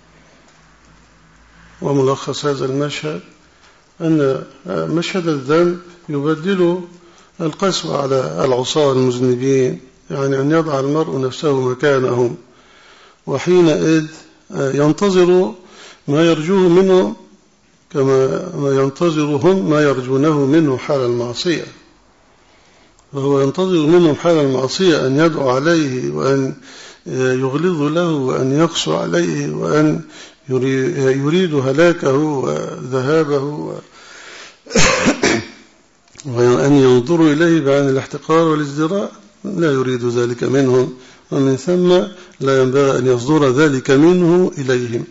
وملخص هذا المشهد أن مشهد الذنب يبدل القسوة على العصاة المذنبين، يعني أن يضع المرء نفسه مكانهم، وحينئذ ينتظر ما يرجوه منه كما ينتظرهم ما يرجونه منه حال المعصية. وهو ينتظر منهم حال المعصية أن يدعو عليه وأن يغلظ له وأن يقسو عليه وأن يريد هلاكه وذهابه وأن ينظروا إليه بعين الاحتقار والازدراء لا يريد ذلك منهم، ومن ثم لا ينبغي أن يصدر ذلك منه إليهم،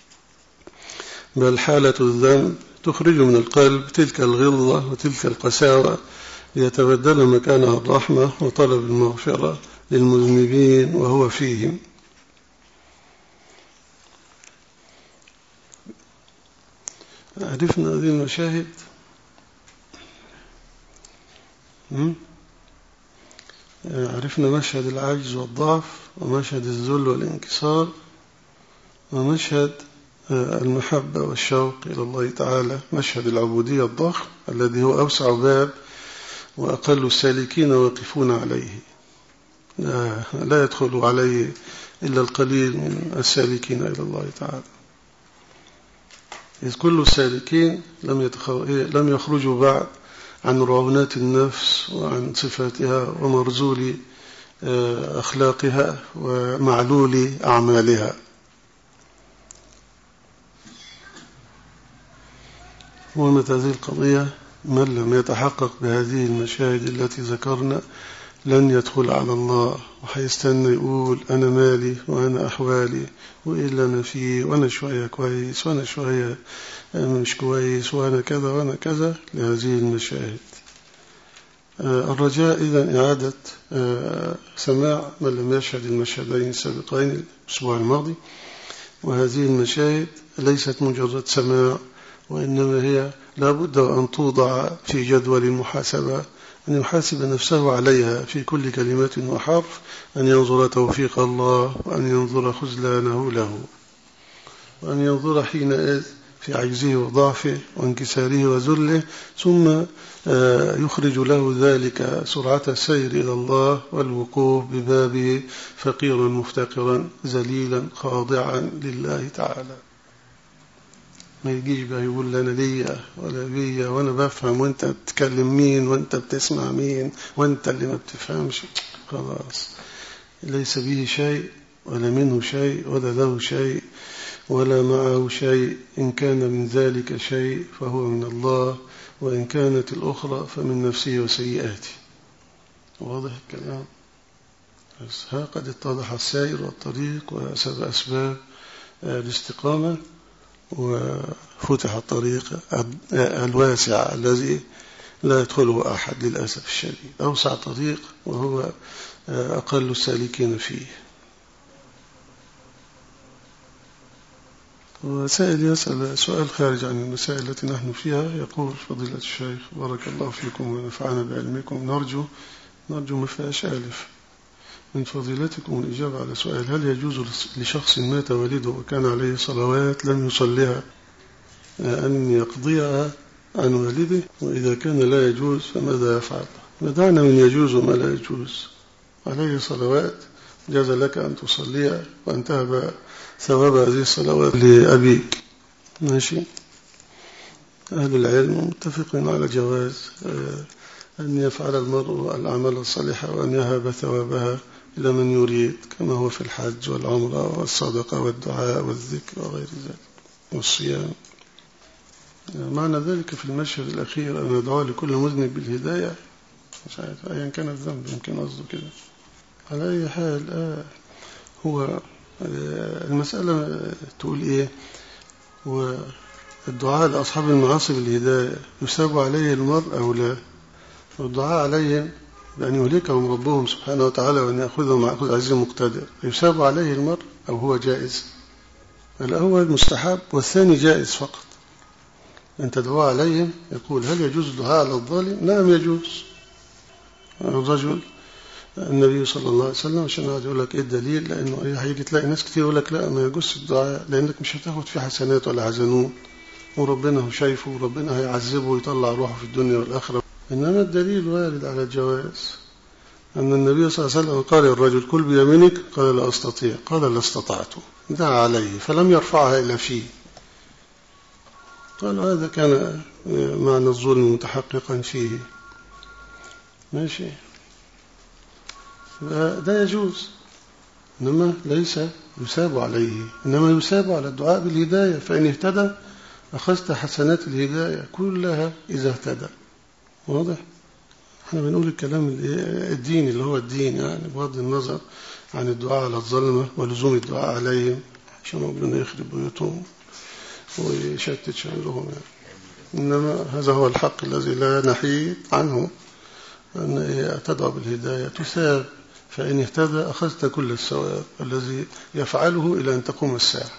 بل حالة الذنب تخرج من القلب تلك الغلظة وتلك القساوة ليتبدل مكانها الرحمة وطلب المغفرة للمذنبين وهو فيهم. عرفنا هذه المشاهد. عرفنا مشهد العجز والضعف، ومشهد الذل والانكسار، ومشهد المحبة والشوق إلى الله تعالى، مشهد العبودية الضخم الذي هو أوسع باب وأقل السالكين واقفون عليه، لا, لا يدخل عليه إلا القليل من السالكين إلى الله تعالى، إذ كل السالكين لم, لم يخرجوا بعد عن رعونات النفس وعن صفاتها ومرزول أخلاقها ومعلول أعمالها. ومتى هذه القضية من لم يتحقق بهذه المشاهد التي ذكرنا لن يدخل على الله، وحيستنى يقول أنا مالي وأنا أحوالي وإيه اللي أنا فيه، وأنا شوية كويس وأنا شوية مش كويس وأنا كذا وأنا كذا لهذه المشاهد. الرجاء إذن إعادة سماع من لم يشهد المشهدين السابقين الأسبوع الماضي، وهذه المشاهد ليست مجرد سماع، وإنما هي لابد أن توضع في جدول المحاسبة، أن يحاسب نفسه عليها في كل كلمة وحرف، أن ينظر توفيق الله، وأن ينظر خذلانه له، وأن ينظر حينئذ في عجزه وضعفه وانكساره وذله، ثم يخرج له ذلك سرعة السير إلى الله والوقوف ببابه فقيرا مفتقرا ذليلا خاضعا لله تعالى. ما يجيش بقى يقول لنا ليا ولا بيا وأنا بفهم وأنت بتتكلم مين وأنت بتسمع مين وأنت اللي ما بتفهمش، خلاص ليس به شيء ولا منه شيء ولا له شيء ولا معه شيء. إن كان من ذلك شيء فهو من الله، وإن كانت الأخرى فمن نفسه وسيئاته. واضح الكلام؟ ها قد اتضح السائر والطريق وسبب أسباب الاستقامة، وفتح الطريق الواسع الذي لا يدخله أحد للأسف الشديد، أوسع طريق وهو أقل السالكين فيه. وسائل يسأل سؤال خارج عن المسائل التي نحن فيها، يقول فضيلة الشيخ بارك الله فيكم ونفعنا بعلمكم، نرجو نرجو ما فيهاش ألف من فضيلتكم الإجابة على سؤال: هل يجوز لشخص مات والده وكان عليه صلوات لم يصليها أن يقضيها عن والده؟ وإذا كان لا يجوز فماذا يفعل؟ مدعنا من يجوز وما لا يجوز. عليه صلوات جاز لك أن تصليها وأن تهب ثواب هذه الصلوات لأبيك، ماشي. أهل العلم متفقين على جواز أن يفعل المرء الأعمال الصالحة وأن يهب ثوابها إلى من يريد، كما هو في الحج والعمرة والصدقة والدعاء والذكر وغير ذلك والصيام. معنى ذلك في المشهد الأخير أن ندعو لكل مذنب بالهداية، مش عارف أيا كان الذنب، يمكن قصده كده. على أي حال آه هو المسألة تقول إيه؟ والدعاء لأصحاب المعاصي بالهداية يثاب عليه المرء أو لا؟ والدعاء عليهم بأن يهلكهم ربهم سبحانه وتعالى وأن يأخذهم أخذ عزيز مقتدر، يثاب عليه المرء أو هو جائز؟ الأول مستحب والثاني جائز فقط. أن تدعو عليهم، يقول هل يجوز الدعاء على الظالم؟ نعم يجوز. الرجل النبي صلى الله عليه وسلم عشان قاعد يقول لك إيه الدليل؟ لأنه هيجي تلاقي ناس كتير يقول لك لا ما يجوز الدعاء لأنك مش هتاخد فيه حسنات ولا حزنون، وربنا هو شايفه وربنا هيعذبه ويطلع روحه في الدنيا والآخرة. إنما الدليل وارد على الجواز، أن النبي صلى الله عليه وسلم قال الرجل كل بيمينك، قال لا أستطيع، قال لا استطعت، دعا عليه فلم يرفعها إلا فيه. قال هذا كان معنى الظلم متحققا فيه، ماشي، ده يجوز، إنما ليس يساب عليه، إنما يساب على الدعاء بالهداية، فإن اهتدى أخذت حسنات الهداية كلها إذا اهتدى، واضح؟ احنا بنقول الكلام الديني اللي هو الدين، يعني بغض النظر عن الدعاء على الظلمة ولزوم الدعاء عليهم عشان ربنا يخرب بيوتهم ويشتت شملهم يعني. إنما هذا هو الحق الذي لا نحيد عنه، أن تدعو بالهداية تثاب، فإن اهتدى أخذت كل الثواب الذي يفعله إلى أن تقوم الساعة.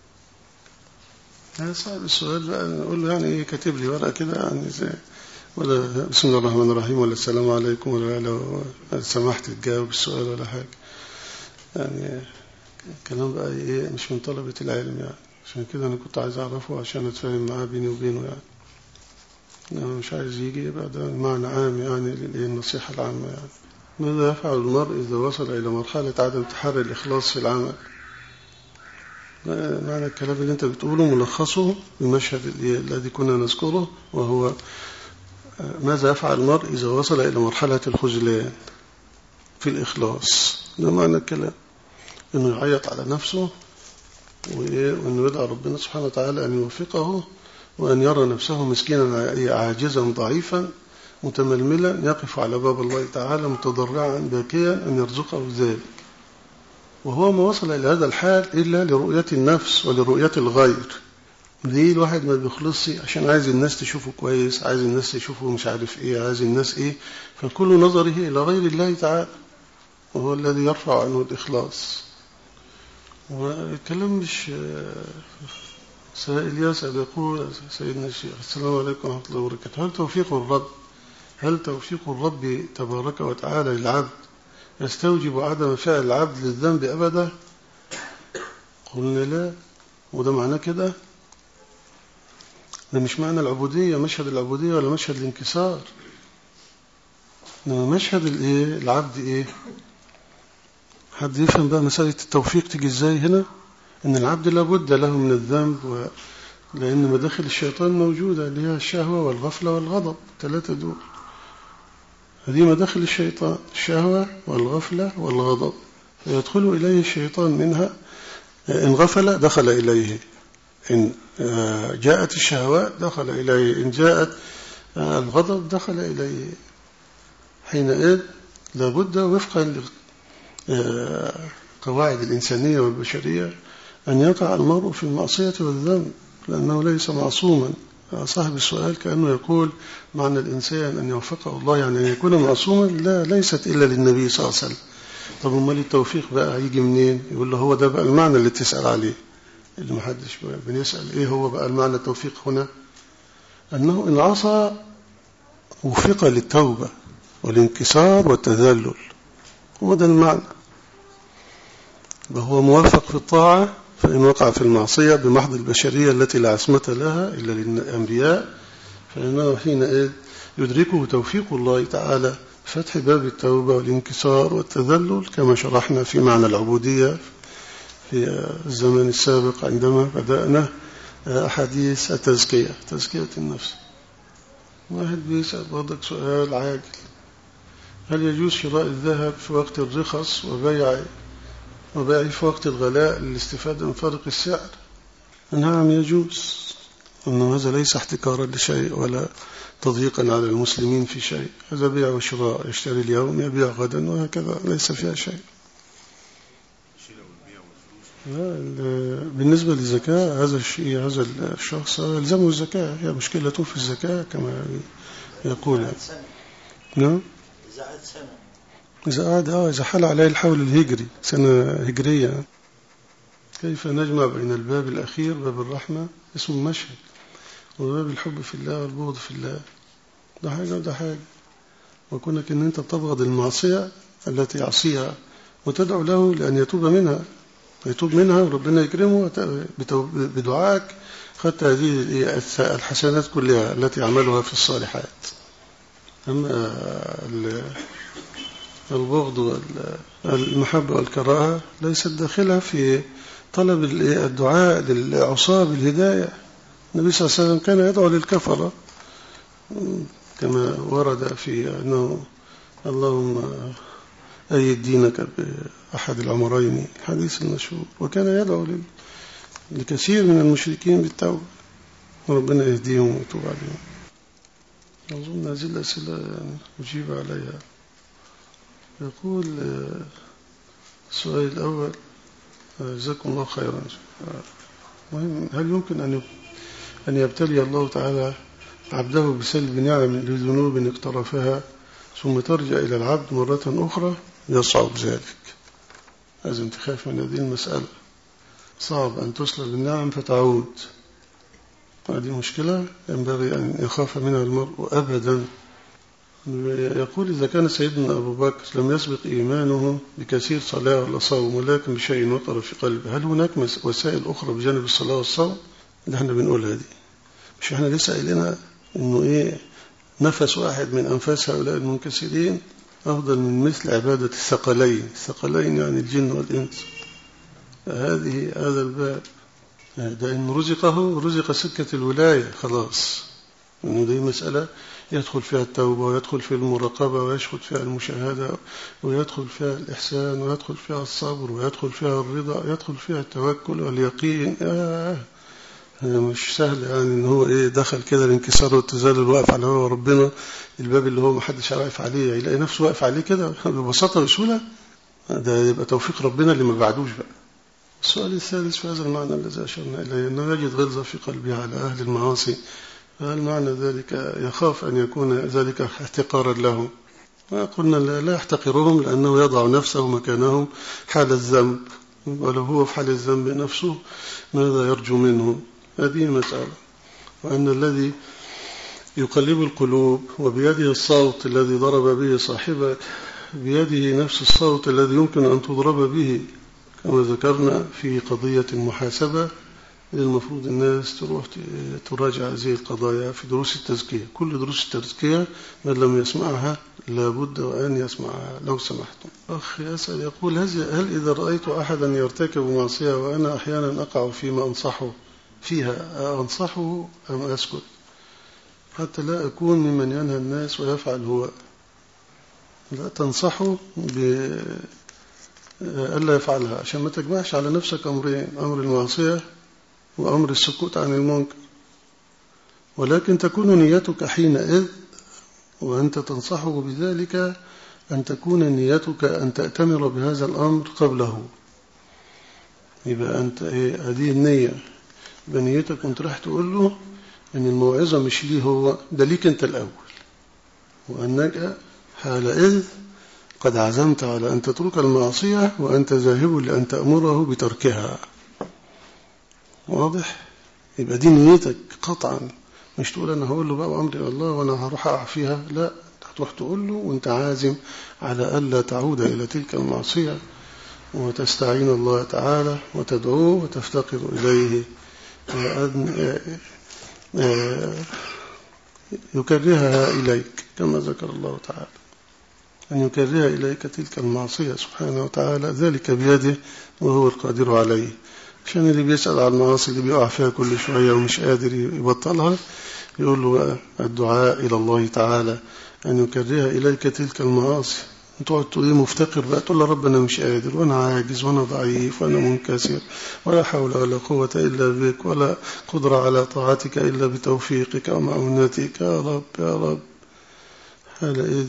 هذا صعب السؤال بقى، نقول له يعني إيه، كاتب لي ورقة كده يعني زي ولا بسم الله الرحمن الرحيم ولا السلام عليكم ولا لو سمحت تجاوب السؤال ولا حاجة يعني. الكلام بقى إيه مش من طلبة العلم يعني، عشان كده أنا كنت عايز أعرفه عشان أتفاهم معاه بيني وبينه يعني. أنا مش عايز يجي يبقى ده المعنى عام يعني للنصيحة العامة يعني. ماذا يفعل المرء إذا وصل إلى مرحلة عدم تحري الإخلاص في العمل؟ معنى الكلام اللي أنت بتقوله ملخصه بمشهد الذي كنا نذكره، وهو ماذا يفعل المرء إذا وصل إلى مرحلة الخذلان في الإخلاص. ده معنى الكلام، إنه يعيط على نفسه وإنه يدعى ربنا سبحانه وتعالى أن يوفقه، وأن يرى نفسه مسكينا عاجزا ضعيفا متململا يقف على باب الله تعالى متضرعا باكيا أن يرزقه ذلك. وهو ما وصل إلى هذا الحال إلا لرؤية النفس ولرؤية الغير. ليه الواحد ما بيخلصش؟ عشان عايز الناس تشوفه كويس، عايز الناس تشوفه مش عارف إيه، عايز الناس إيه، فكل نظره إلى غير الله تعالى، وهو الذي يرفع عنه الإخلاص. والكلام مش سائل يسأل يقول سيدنا الشيخ السلام عليكم ورحمة الله وبركاته، هل توفيق الرب هل توفيق الرب تبارك وتعالى للعبد يستوجب عدم فعل العبد للذنب أبدا؟ قلنا لا. وده معناه كده، ده مش معنى العبودية مشهد العبودية ولا مشهد الانكسار، إنما مشهد الإيه العبد إيه. حد يفهم بقى مسألة التوفيق تيجي إزاي هنا؟ إن العبد لابد له من الذنب، و... لأن مداخل الشيطان موجودة اللي هي الشهوة والغفلة والغضب، ثلاثة دول، هذه مداخل الشيطان، الشهوة والغفلة والغضب، فيدخل إليه الشيطان منها. إن غفل دخل إليه، إن جاءت الشهوات دخل إليه، إن جاءت الغضب دخل إليه. حينئذ لابد وفقا لقواعد الإنسانية والبشرية أن يقع المرء في المعصية والذنب، لأنه ليس معصوما. صاحب السؤال كأنه يقول معنى الإنسان أن يوفقه الله يعني أن يكون معصوما، لا، ليست إلا للنبي صلى الله عليه وسلم. طب امال التوفيق بقى هيجي منين؟ يقول له هو ده بقى المعنى اللي تسأل عليه، اللي محدش بقى بنسأل إيه هو بقى المعنى التوفيق هنا؟ أنه إن عصى وفق للتوبة والانكسار والتذلل، هو ده المعنى. وهو موفق في الطاعة، فإن وقع في المعصية بمحض البشرية التي لا عصمة لها إلا للأنبياء، فإنه حينئذ يدركه توفيق الله تعالى فتح باب التوبة والانكسار والتذلل، كما شرحنا في معنى العبودية في الزمن السابق عندما بدأنا أحاديث التزكية، تزكية النفس. واحد بيسأل برضك سؤال عاجل، هل يجوز شراء الذهب في وقت الرخص وبيع وبيعه في وقت الغلاء للاستفادة من فرق السعر؟ نعم يجوز، أنه هذا ليس احتكارا لشيء ولا تضييقا على المسلمين في شيء، هذا بيع وشراء، يشتري اليوم يبيع غدا وهكذا، ليس فيها شيء. بالنسبة للزكاة هذا الشيء، هذا الشخص يلزمه الزكاة، هي مشكلته في الزكاة كما يقول. نعم إذا قعد آه إذا حال عليه الحول الهجري سنة هجرية. كيف نجمع بين الباب الأخير باب الرحمة اسمه مشهد، وباب الحب في الله والبغض في الله؟ ده حاجة وده حاجة. وكونك أن أنت تبغض المعصية التي يعصيها وتدعو له لأن يتوب منها، يتوب منها وربنا يكرمه بدعائك، خدت هذه الحسنات كلها التي عملها في الصالحات. أما البغض والمحبة والكراهة ليست داخلها في طلب الدعاء للعصاة بالهداية. النبي صلى الله عليه وسلم كان يدعو للكفرة كما ورد في أنه اللهم أيد دينك بأحد العمرين، الحديث المشهور، وكان يدعو لكثير من المشركين بالتوبة وربنا يهديهم ويتوب عليهم. أظن هذه الأسئلة يعني أجيب عليها. يقول السؤال الأول، جزاكم الله خيرا. مهم، هل يمكن أن أن يبتلي الله تعالى عبده بسلب نعم لذنوب اقترفها ثم ترجع إلى العبد مرة أخرى؟ يصعب ذلك. لازم تخاف من هذه المسألة. صعب أن تسلب النعم فتعود. هذه مشكلة ينبغي أن يخاف منها المرء أبدا. يقول إذا كان سيدنا أبو بكر لم يسبق إيمانه بكثير صلاة ولا صوم ولكن بشيء وطر في قلبه، هل هناك وسائل أخرى بجانب الصلاة والصوم اللي احنا بنقولها دي؟ مش احنا لسه قايلين إنه إيه نفس واحد من أنفاس هؤلاء المنكسرين أفضل من مثل عبادة الثقلين. الثقلين يعني الجن والإنس. هذه هذا الباب ده إن رزقه رزق سكة الولاية خلاص. إنه دي مسألة يدخل فيها التوبة ويدخل فيها المراقبة ويدخل فيها المشاهدة ويدخل فيها الإحسان ويدخل فيها الصبر ويدخل فيها الرضا، يدخل فيها التوكل واليقين. آه مش سهل يعني إن هو إيه دخل كده الانكسار والتزال الواقف على هو ربنا، الباب اللي هو محدش واقف عليه يلاقي نفسه واقف عليه كده ببساطة وسهولة. ده يبقى توفيق ربنا اللي ما بعدوش بقى. السؤال الثالث في هذا المعنى الذي أشرنا إليه أنه يجد غلظة في قلبه على أهل المعاصي، هل معنى ذلك يخاف أن يكون ذلك احتقارا لهم؟ قلنا لا يحتقرهم لأنه يضع نفسه مكانهم حال الذنب، ولو هو في حال الذنب نفسه ماذا يرجو منه؟ هذه مسألة. وأن الذي يقلب القلوب وبيده الصوت الذي ضرب به صاحبه بيده نفس الصوت الذي يمكن أن تضرب به، كما ذكرنا في قضية المحاسبة. المفروض الناس تروح تراجع هذه القضايا في دروس التزكية. كل دروس التزكية من لم يسمعها لابد وأن يسمعها لو سمحتم. أخ يسأل يقول هل إذا رأيت أحدا يرتكب معصية وأنا أحيانا أقع فيما أنصحه فيها أنصحه أم أسكت حتى لا أكون ممن ينهى الناس ويفعل هو؟ لا تنصحه بألا يفعلها عشان ما تجمعش على نفسك أمرين، أمر المعصية وأمر السكوت عن المنكر. ولكن تكون نيتك حينئذ وأنت تنصحه بذلك أن تكون نيتك أن تأتمر بهذا الأمر قبله. يبقى أنت إيه هذه النية بنيتك كنت راح تقول له أن الموعظة مش ليه هو، ده ليك أنت الأول، وأنك حالئذ قد عزمت على أن تترك المعصية وأنت ذاهب لأن تأمره بتركها. واضح؟ يبقى دي نيتك قطعا، مش تقول أنا هقول له بقى وأمري الله وأنا هروح أقع فيها. لا، تروح تقول له وأنت عازم على ألا تعود إلى تلك المعصية وتستعين الله تعالى وتدعوه وتفتقر إليه وأن يكرهها إليك كما ذكر الله تعالى، أن يكرهها إليك تلك المعصية سبحانه وتعالى، ذلك بيده وهو القادر عليه. عشان اللي بيسأل على المعاصي اللي بيقع فيها كل شوية ومش قادر يبطلها يقول له الدعاء إلى الله تعالى أن يكرهها إليك تلك المعاصي. تقعد تقول مفتقر بقى تقول له رب أنا مش قادر وأنا عاجز وأنا ضعيف وأنا منكسر ولا حول ولا قوة إلا بك ولا قدرة على طاعتك إلا بتوفيقك ومعونتك يا رب يا رب. حالئذ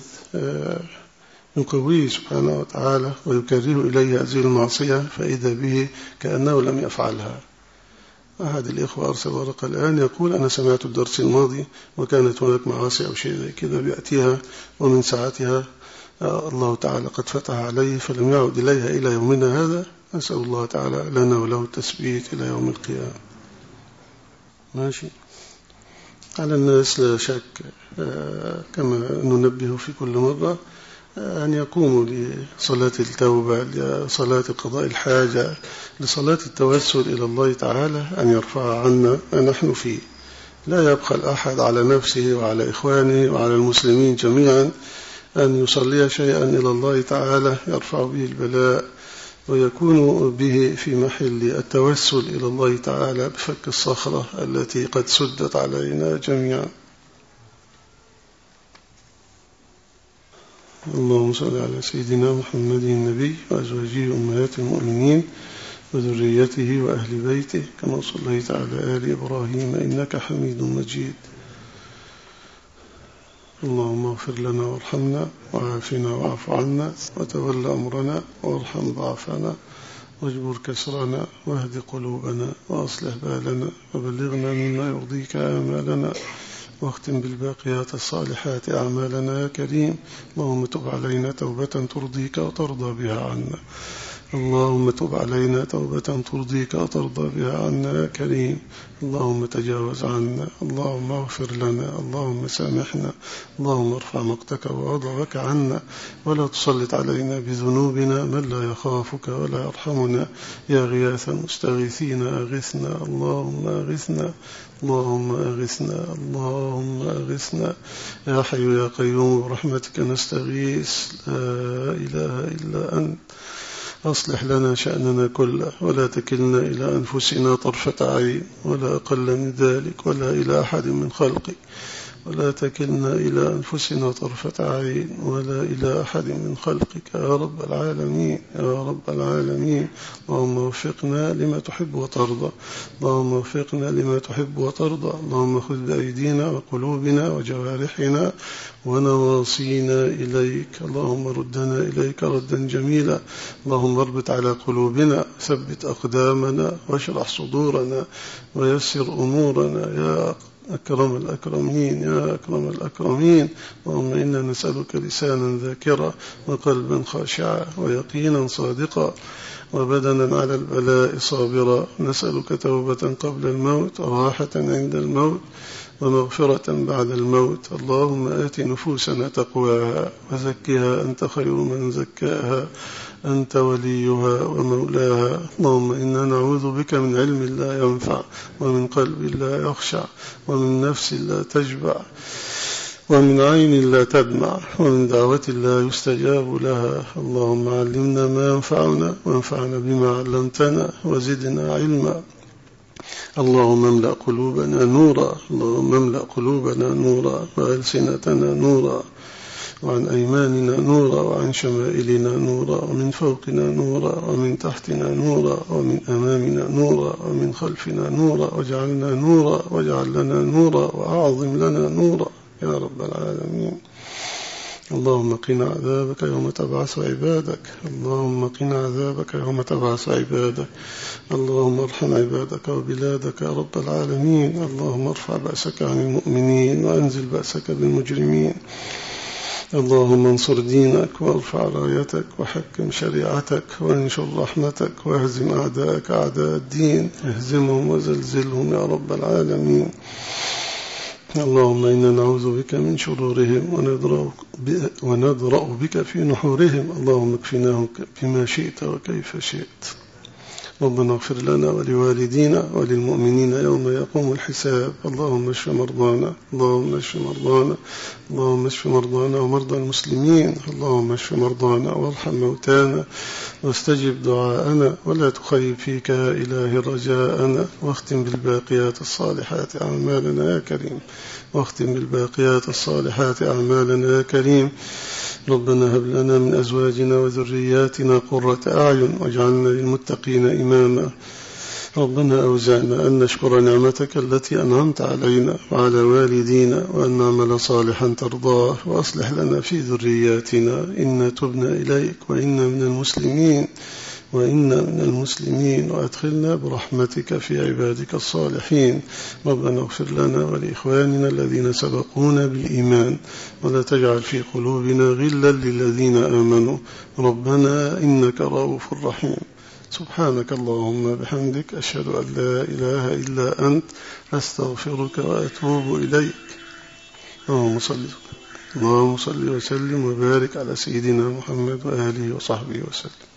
يقويه سبحانه وتعالى ويكرهه إليه هذه المعصية فإذا به كأنه لم يفعلها. أحد الإخوة أرسل ورقة الآن يقول أنا سمعت الدرس الماضي وكانت هناك معاصي أو شيء زي كذا بيأتيها ومن ساعتها الله تعالى قد فتح عليه فلم يعد إليها إلى يومنا هذا. أسأل الله تعالى لنا وله التثبيت إلى يوم القيامة. ماشي. على الناس لا شك كما ننبه في كل مرة أن يقوموا لصلاة التوبة، لصلاة قضاء الحاجة، لصلاة التوسل إلى الله تعالى أن يرفع عنا ما نحن فيه. لا يبخل أحد على نفسه وعلى إخوانه وعلى المسلمين جميعا أن يصلي شيئا إلى الله تعالى يرفع به البلاء ويكون به في محل التوسل إلى الله تعالى بفك الصخرة التي قد سدت علينا جميعا. اللهم صل على سيدنا محمد النبي وأزواجه أمهات المؤمنين وذريته وأهل بيته كما صليت على آل إبراهيم إنك حميد مجيد. اللهم اغفر لنا وارحمنا وعافنا واعف عنا وتول أمرنا وارحم ضعفنا واجبر كسرنا واهد قلوبنا وأصلح بالنا وبلغنا مما يرضيك آمالنا واختم بالباقيات الصالحات أعمالنا يا كريم. اللهم تب علينا توبة ترضيك وترضى بها عنا. اللهم تب علينا توبة ترضيك وترضى بها عنا يا كريم. اللهم تجاوز عنا. اللهم اغفر لنا. اللهم سامحنا. اللهم ارفع مقتك وغضبك عنا ولا تسلط علينا بذنوبنا من لا يخافك ولا يرحمنا. يا غياث المستغيثين أغثنا. اللهم أغثنا. اللهم أغثنا. اللهم أغثنا. يا حي يا قيوم برحمتك نستغيث. لا إله إلا أنت. أصلح لنا شأننا كله ولا تكلنا إلى أنفسنا طرفة عين ولا أقل من ذلك ولا إلى أحد من خلقك. ولا تكلنا إلى أنفسنا طرفة عين ولا إلى أحد من خلقك يا رب العالمين يا رب العالمين. اللهم وفقنا لما تحب وترضى. اللهم وفقنا لما تحب وترضى. اللهم خذ بأيدينا وقلوبنا وجوارحنا ونواصينا إليك. اللهم ردنا إليك ردا جميلا. اللهم اربط على قلوبنا ثبت أقدامنا واشرح صدورنا ويسر أمورنا يا أكرم الأكرمين يا أكرم الأكرمين. اللهم إنا نسألك لسانا ذاكرا وقلبا خاشعا ويقينا صادقا وبدنا على البلاء صابرا. نسألك توبة قبل الموت وراحة عند الموت ومغفرة بعد الموت. اللهم آت نفوسنا تقواها وزكها أنت خير من زكاها أنت وليها ومولاها. اللهم إنا نعوذ بك من علم لا ينفع ومن قلب لا يخشع ومن نفس لا تشبع ومن عين لا تدمع ومن دعوة لا يستجاب لها. اللهم علمنا ما ينفعنا وانفعنا بما علمتنا وزدنا علما. اللهم املأ قلوبنا نورا. اللهم املأ قلوبنا نورا وألسنتنا نورا وعن أيماننا نورا وعن شمائلنا نورا ومن فوقنا نورا ومن تحتنا نورا ومن أمامنا نورا ومن خلفنا نورا واجعلنا نورا واجعل لنا نورا وأعظم لنا نورا يا رب العالمين. اللهم قنا عذابك يوم تبعث عبادك. اللهم قنا عذابك يوم تبعث عبادك. اللهم ارحم عبادك وبلادك يا رب العالمين. اللهم ارفع بأسك عن المؤمنين وأنزل بأسك بالمجرمين. اللهم انصر دينك وارفع رايتك وحكم شريعتك وانشر رحمتك واهزم أعداءك أعداء الدين. اهزمهم وزلزلهم يا رب العالمين. اللهم إنا نعوذ بك من شرورهم ونذرأ بك في نحورهم. اللهم اكفناهم بما شئت وكيف شئت. ربنا اغفر لنا ولوالدينا وللمؤمنين يوم يقوم الحساب. اللهم اشف مرضانا. اللهم اشف مرضانا. اللهم اشف مرضانا ومرضى المسلمين. اللهم اشف مرضانا وارحم موتانا واستجب دعاءنا ولا تخيب فيك يا إله رجاءنا. واختم بالباقيات الصالحات أعمالنا يا كريم. واختم بالباقيات الصالحات أعمالنا يا كريم. ربنا هب لنا من أزواجنا وذرياتنا قرة أعين واجعلنا للمتقين إماما. ربنا أوزعنا أن نشكر نعمتك التي أنعمت علينا وعلى والدينا وأن نعمل صالحا ترضاه وأصلح لنا في ذرياتنا إنا تبنا إليك وإنا من المسلمين وإنا من المسلمين وأدخلنا برحمتك في عبادك الصالحين. ربنا اغفر لنا ولإخواننا الذين سبقونا بالإيمان ولا تجعل في قلوبنا غلا للذين آمنوا ربنا إنك رؤوف رحيم. سبحانك اللهم بحمدك أشهد أن لا إله إلا أنت أستغفرك وأتوب إليك. اللهم صل اللهم صل وسلم وبارك على سيدنا محمد وآله وصحبه وسلم.